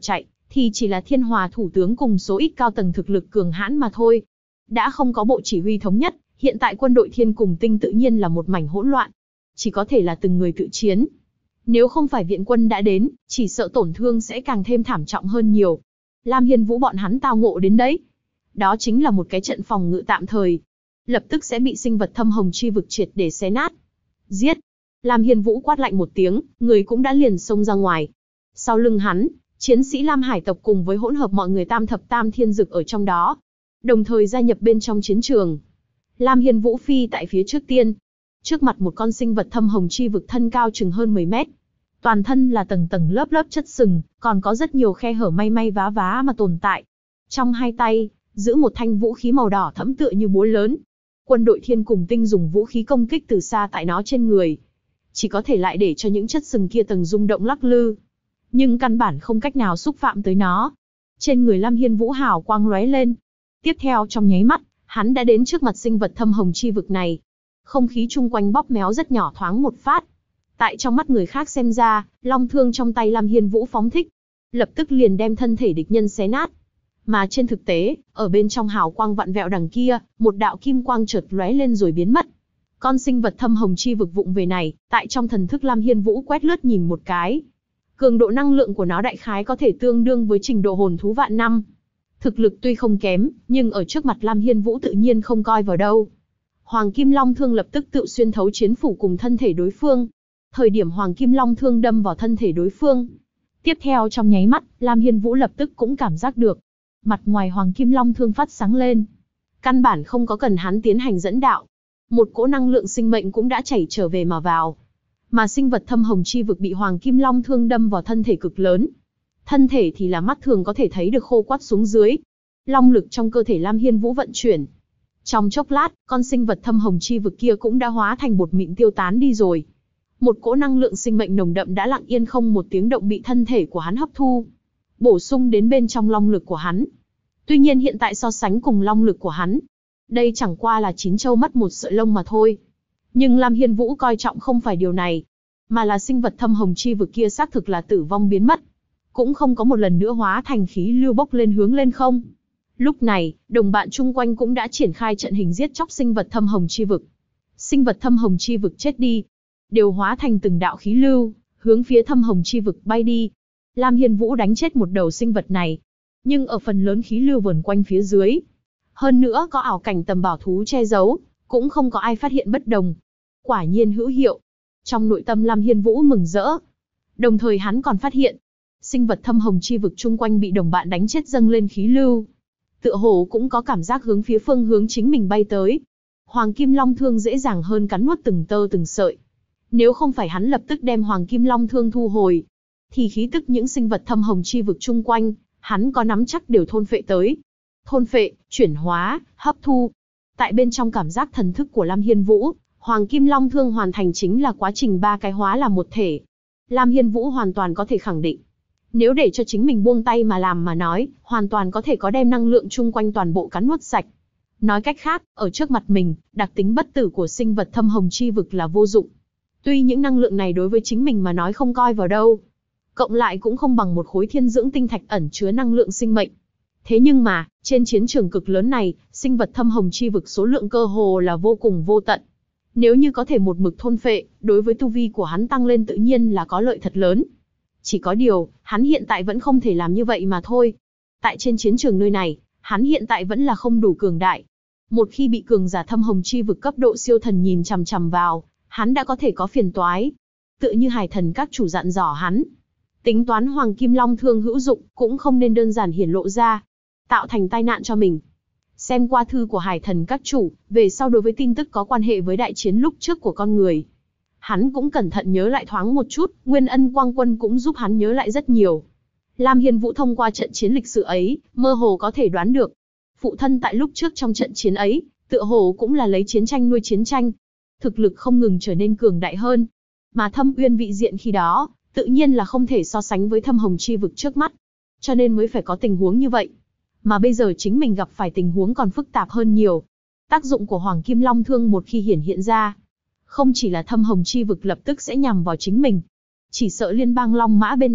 thì chỉ là Thiên Hòa thủ tướng cùng số ít cao tầng thực lực cường hãn mà thôi. Đã không có bộ chỉ huy thống nhất, hiện tại quân đội Thiên Cùng Tinh tự nhiên là một mảnh hỗn loạn. Chỉ có thể là từng người tự chiến. Nếu không phải viện quân đã đến, chỉ sợ tổn thương sẽ càng thêm thảm trọng hơn nhiều. Lam Hiên Vũ bọn hắn tao ngộ đến đấy. Đó chính là một cái trận phòng ngự tạm thời. Lập tức sẽ bị sinh vật thâm hồng chi vực triệt để xé nát. Giết! Lam Hiên Vũ quát lạnh một tiếng, người cũng đã liền xông ra ngoài. Sau lưng hắn, chiến sĩ Lam Hải tộc cùng với hỗn hợp mọi người tam thập tam thiên dực ở trong đó. Đồng thời gia nhập bên trong chiến trường. Lam Hiên Vũ phi tại phía trước tiên. Trước mặt một con sinh vật thâm hồng chi vực thân cao chừng hơn 10 mét. Toàn thân là tầng tầng lớp lớp chất sừng, còn có rất nhiều khe hở may may vá vá mà tồn tại. Trong hai tay, giữ một thanh vũ khí màu đỏ thẫm tựa như búa lớn. Quân đội Thiên Cùng Tinh dùng vũ khí công kích từ xa tại nó trên người. Chỉ có thể lại để cho những chất sừng kia tầng rung động lắc lư. Nhưng căn bản không cách nào xúc phạm tới nó. Trên người Lam Hiên Vũ hào quang lóe lên. Tiếp theo trong nháy mắt, hắn đã đến trước mặt sinh vật thâm hồng chi vực này. Không khí chung quanh bóp méo rất nhỏ thoáng một phát. Tại trong mắt người khác xem ra, long thương trong tay Lam Hiên Vũ phóng thích. Lập tức liền đem thân thể địch nhân xé nát. Mà trên thực tế, ở bên trong hào quang vặn vẹo đằng kia, một đạo kim quang chợt lóe lên rồi biến mất. Con sinh vật thâm hồng chi vực vụng về này, tại trong thần thức Lam Hiên Vũ quét lướt nhìn một cái. Cường độ năng lượng của nó đại khái có thể tương đương với trình độ hồn thú vạn năm. Thực lực tuy không kém, nhưng ở trước mặt Lam Hiên Vũ tự nhiên không coi vào đâu. Hoàng Kim Long Thương lập tức tự xuyên thấu chiến phủ cùng thân thể đối phương. Thời điểm Hoàng Kim Long Thương đâm vào thân thể đối phương. Tiếp theo trong nháy mắt, Lam Hiên Vũ lập tức cũng cảm giác được. Mặt ngoài Hoàng Kim Long Thương phát sáng lên. Căn bản không có cần hắn tiến hành dẫn đạo. Một cỗ năng lượng sinh mệnh cũng đã chảy trở về mà vào. Mà sinh vật thâm hồng chi vực bị Hoàng Kim Long Thương đâm vào thân thể cực lớn. Thân thể thì là mắt thường có thể thấy được khô quắt xuống dưới. Long lực trong cơ thể Lam Hiên Vũ vận chuyển. Trong chốc lát, con sinh vật thâm hồng chi vực kia cũng đã hóa thành bột mịn tiêu tán đi rồi. Một cỗ năng lượng sinh mệnh nồng đậm đã lặng yên không một tiếng động bị thân thể của hắn hấp thu. Bổ sung đến bên trong long lực của hắn. Tuy nhiên hiện tại so sánh cùng long lực của hắn, đây chẳng qua là chín châu mất một sợi lông mà thôi. Nhưng Lam Hiên Vũ coi trọng không phải điều này, mà là sinh vật thâm hồng chi vực kia xác thực là tử vong biến mất. Cũng không có một lần nữa hóa thành khí lưu bốc lên hướng lên không. Lúc này, đồng bạn chung quanh cũng đã triển khai trận hình giết chóc sinh vật thâm hồng chi vực. Sinh vật thâm hồng chi vực chết đi, đều hóa thành từng đạo khí lưu, hướng phía thâm hồng chi vực bay đi. Lam Hiên Vũ đánh chết một đầu sinh vật này, nhưng ở phần lớn khí lưu vờn quanh phía dưới. Hơn nữa có ảo cảnh tầm bảo thú che giấu, cũng không có ai phát hiện bất đồng. Quả nhiên hữu hiệu. Trong nội tâm Lam Hiên Vũ mừng rỡ. Đồng thời hắn còn phát hiện, sinh vật thâm hồng chi vực chung quanh bị đồng bạn đánh chết dâng lên khí lưu. Tựa hồ cũng có cảm giác hướng phía phương hướng chính mình bay tới. Hoàng Kim Long Thương dễ dàng hơn cắn nuốt từng tơ từng sợi. Nếu không phải hắn lập tức đem Hoàng Kim Long Thương thu hồi, thì khí tức những sinh vật thâm hồng chi vực chung quanh, hắn có nắm chắc đều thôn phệ tới. Thôn phệ, chuyển hóa, hấp thu. Tại bên trong cảm giác thần thức của Lam Hiên Vũ, Hoàng Kim Long Thương hoàn thành chính là quá trình ba cái hóa là một thể. Lam Hiên Vũ hoàn toàn có thể khẳng định, nếu để cho chính mình buông tay mà làm mà nói, hoàn toàn có thể có đem năng lượng chung quanh toàn bộ cắn nuốt sạch. Nói cách khác, ở trước mặt mình, đặc tính bất tử của sinh vật thâm hồng chi vực là vô dụng. Tuy những năng lượng này đối với chính mình mà nói không coi vào đâu, cộng lại cũng không bằng một khối thiên dưỡng tinh thạch ẩn chứa năng lượng sinh mệnh. Thế nhưng mà, trên chiến trường cực lớn này, sinh vật thâm hồng chi vực số lượng cơ hồ là vô cùng vô tận. Nếu như có thể một mực thôn phệ, đối với tu vi của hắn tăng lên tự nhiên là có lợi thật lớn. Chỉ có điều, hắn hiện tại vẫn không thể làm như vậy mà thôi. Tại trên chiến trường nơi này, hắn hiện tại vẫn là không đủ cường đại. Một khi bị cường giả thâm hồng chi vực cấp độ siêu thần nhìn chằm chằm vào, hắn đã có thể có phiền toái. Tựa như Hải Thần các chủ dặn dò hắn, tính toán Hoàng Kim Long Thương hữu dụng, cũng không nên đơn giản hiển lộ ra, tạo thành tai nạn cho mình. Xem qua thư của Hải Thần các chủ, về sau đối với tin tức có quan hệ với đại chiến lúc trước của con người, hắn cũng cẩn thận nhớ lại thoáng một chút, Nguyên Ân Quang Quân cũng giúp hắn nhớ lại rất nhiều. Lam Hiên Vũ thông qua trận chiến lịch sử ấy, mơ hồ có thể đoán được, phụ thân tại lúc trước trong trận chiến ấy, tựa hồ cũng là lấy chiến tranh nuôi chiến tranh, thực lực không ngừng trở nên cường đại hơn. Mà Thâm Uyên vị diện khi đó, tự nhiên là không thể so sánh với Thâm Hồng chi vực trước mắt, cho nên mới phải có tình huống như vậy. Mà bây giờ chính mình gặp phải tình huống còn phức tạp hơn nhiều. Tác dụng của Hoàng Kim Long Thương một khi hiển hiện ra, không chỉ là Thâm Hồng chi vực lập tức sẽ nhằm vào chính mình, chỉ sợ liên bang Long Mã bên này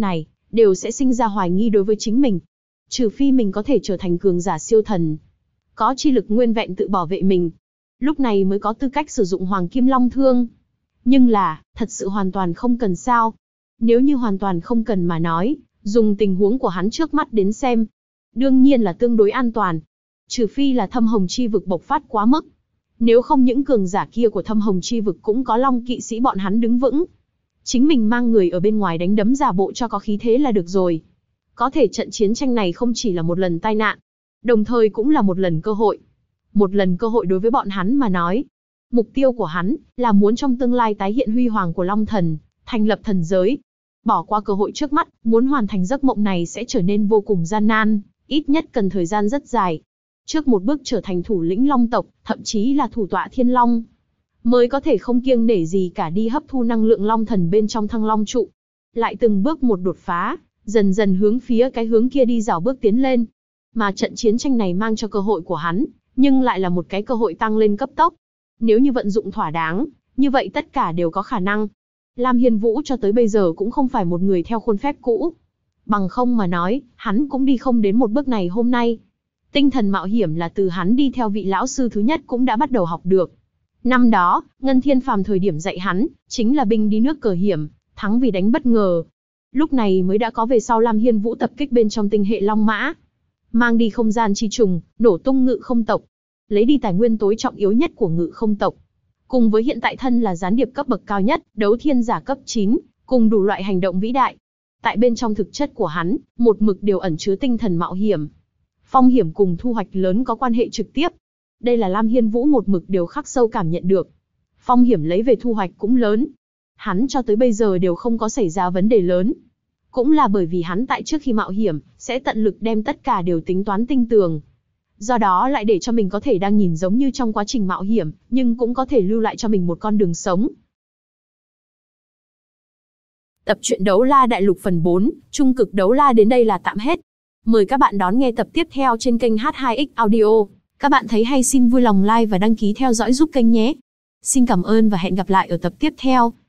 đều sẽ sinh ra hoài nghi đối với chính mình. Trừ phi mình có thể trở thành cường giả siêu thần, có chi lực nguyên vẹn tự bảo vệ mình, lúc này mới có tư cách sử dụng Hoàng Kim Long Thương. Nhưng là, thật sự hoàn toàn không cần sao? Nếu như hoàn toàn không cần mà nói, dùng tình huống của hắn trước mắt đến xem, đương nhiên là tương đối an toàn. Trừ phi là Thâm Hồng Chi Vực bộc phát quá mức. Nếu không những cường giả kia của Thâm Hồng Chi Vực cũng có Long Kỵ Sĩ bọn hắn đứng vững. Chính mình mang người ở bên ngoài đánh đấm giả bộ cho có khí thế là được rồi. Có thể trận chiến tranh này không chỉ là một lần tai nạn, đồng thời cũng là một lần cơ hội. Một lần cơ hội đối với bọn hắn mà nói. Mục tiêu của hắn là muốn trong tương lai tái hiện huy hoàng của Long Thần, thành lập thần giới. Bỏ qua cơ hội trước mắt, muốn hoàn thành giấc mộng này sẽ trở nên vô cùng gian nan, ít nhất cần thời gian rất dài. Trước một bước trở thành thủ lĩnh Long tộc, thậm chí là thủ tọa Thiên Long, mới có thể không kiêng nể gì cả đi hấp thu năng lượng Long Thần bên trong Thăng Long trụ. Lại từng bước một đột phá, dần dần hướng phía cái hướng kia đi rảo bước tiến lên. Mà trận chiến tranh này mang cho cơ hội của hắn, nhưng lại là một cái cơ hội tăng lên cấp tốc. Nếu như vận dụng thỏa đáng, như vậy tất cả đều có khả năng. Lam Hiên Vũ cho tới bây giờ cũng không phải một người theo khuôn phép cũ. Bằng không mà nói, hắn cũng đi không đến một bước này hôm nay. Tinh thần mạo hiểm là từ hắn đi theo vị lão sư thứ nhất cũng đã bắt đầu học được. Năm đó, Ngân Thiên Phàm thời điểm dạy hắn, chính là binh đi nước cờ hiểm, thắng vì đánh bất ngờ. Lúc này mới đã có về sau Lam Hiên Vũ tập kích bên trong tinh hệ Long Mã. Mang đi không gian chi trùng, nổ tung Ngự Không tộc. Lấy đi tài nguyên tối trọng yếu nhất của Ngự Không tộc. Cùng với hiện tại thân là gián điệp cấp bậc cao nhất, đấu thiên giả cấp 9, cùng đủ loại hành động vĩ đại. Tại bên trong thực chất của hắn, một mực đều ẩn chứa tinh thần mạo hiểm. Phong hiểm cùng thu hoạch lớn có quan hệ trực tiếp. Đây là Lam Hiên Vũ một mực đều khắc sâu cảm nhận được. Phong hiểm lấy về thu hoạch cũng lớn. Hắn cho tới bây giờ đều không có xảy ra vấn đề lớn. Cũng là bởi vì hắn tại trước khi mạo hiểm, sẽ tận lực đem tất cả đều tính toán tinh tường. Do đó lại để cho mình có thể đang nhìn giống như trong quá trình mạo hiểm, nhưng cũng có thể lưu lại cho mình một con đường sống. Tập truyện Đấu La Đại Lục phần 4, Trung cực Đấu La đến đây là tạm hết. Mời các bạn đón nghe tập tiếp theo trên kênh H2X Audio. Các bạn thấy hay xin vui lòng like và đăng ký theo dõi giúp kênh nhé. Xin cảm ơn và hẹn gặp lại ở tập tiếp theo.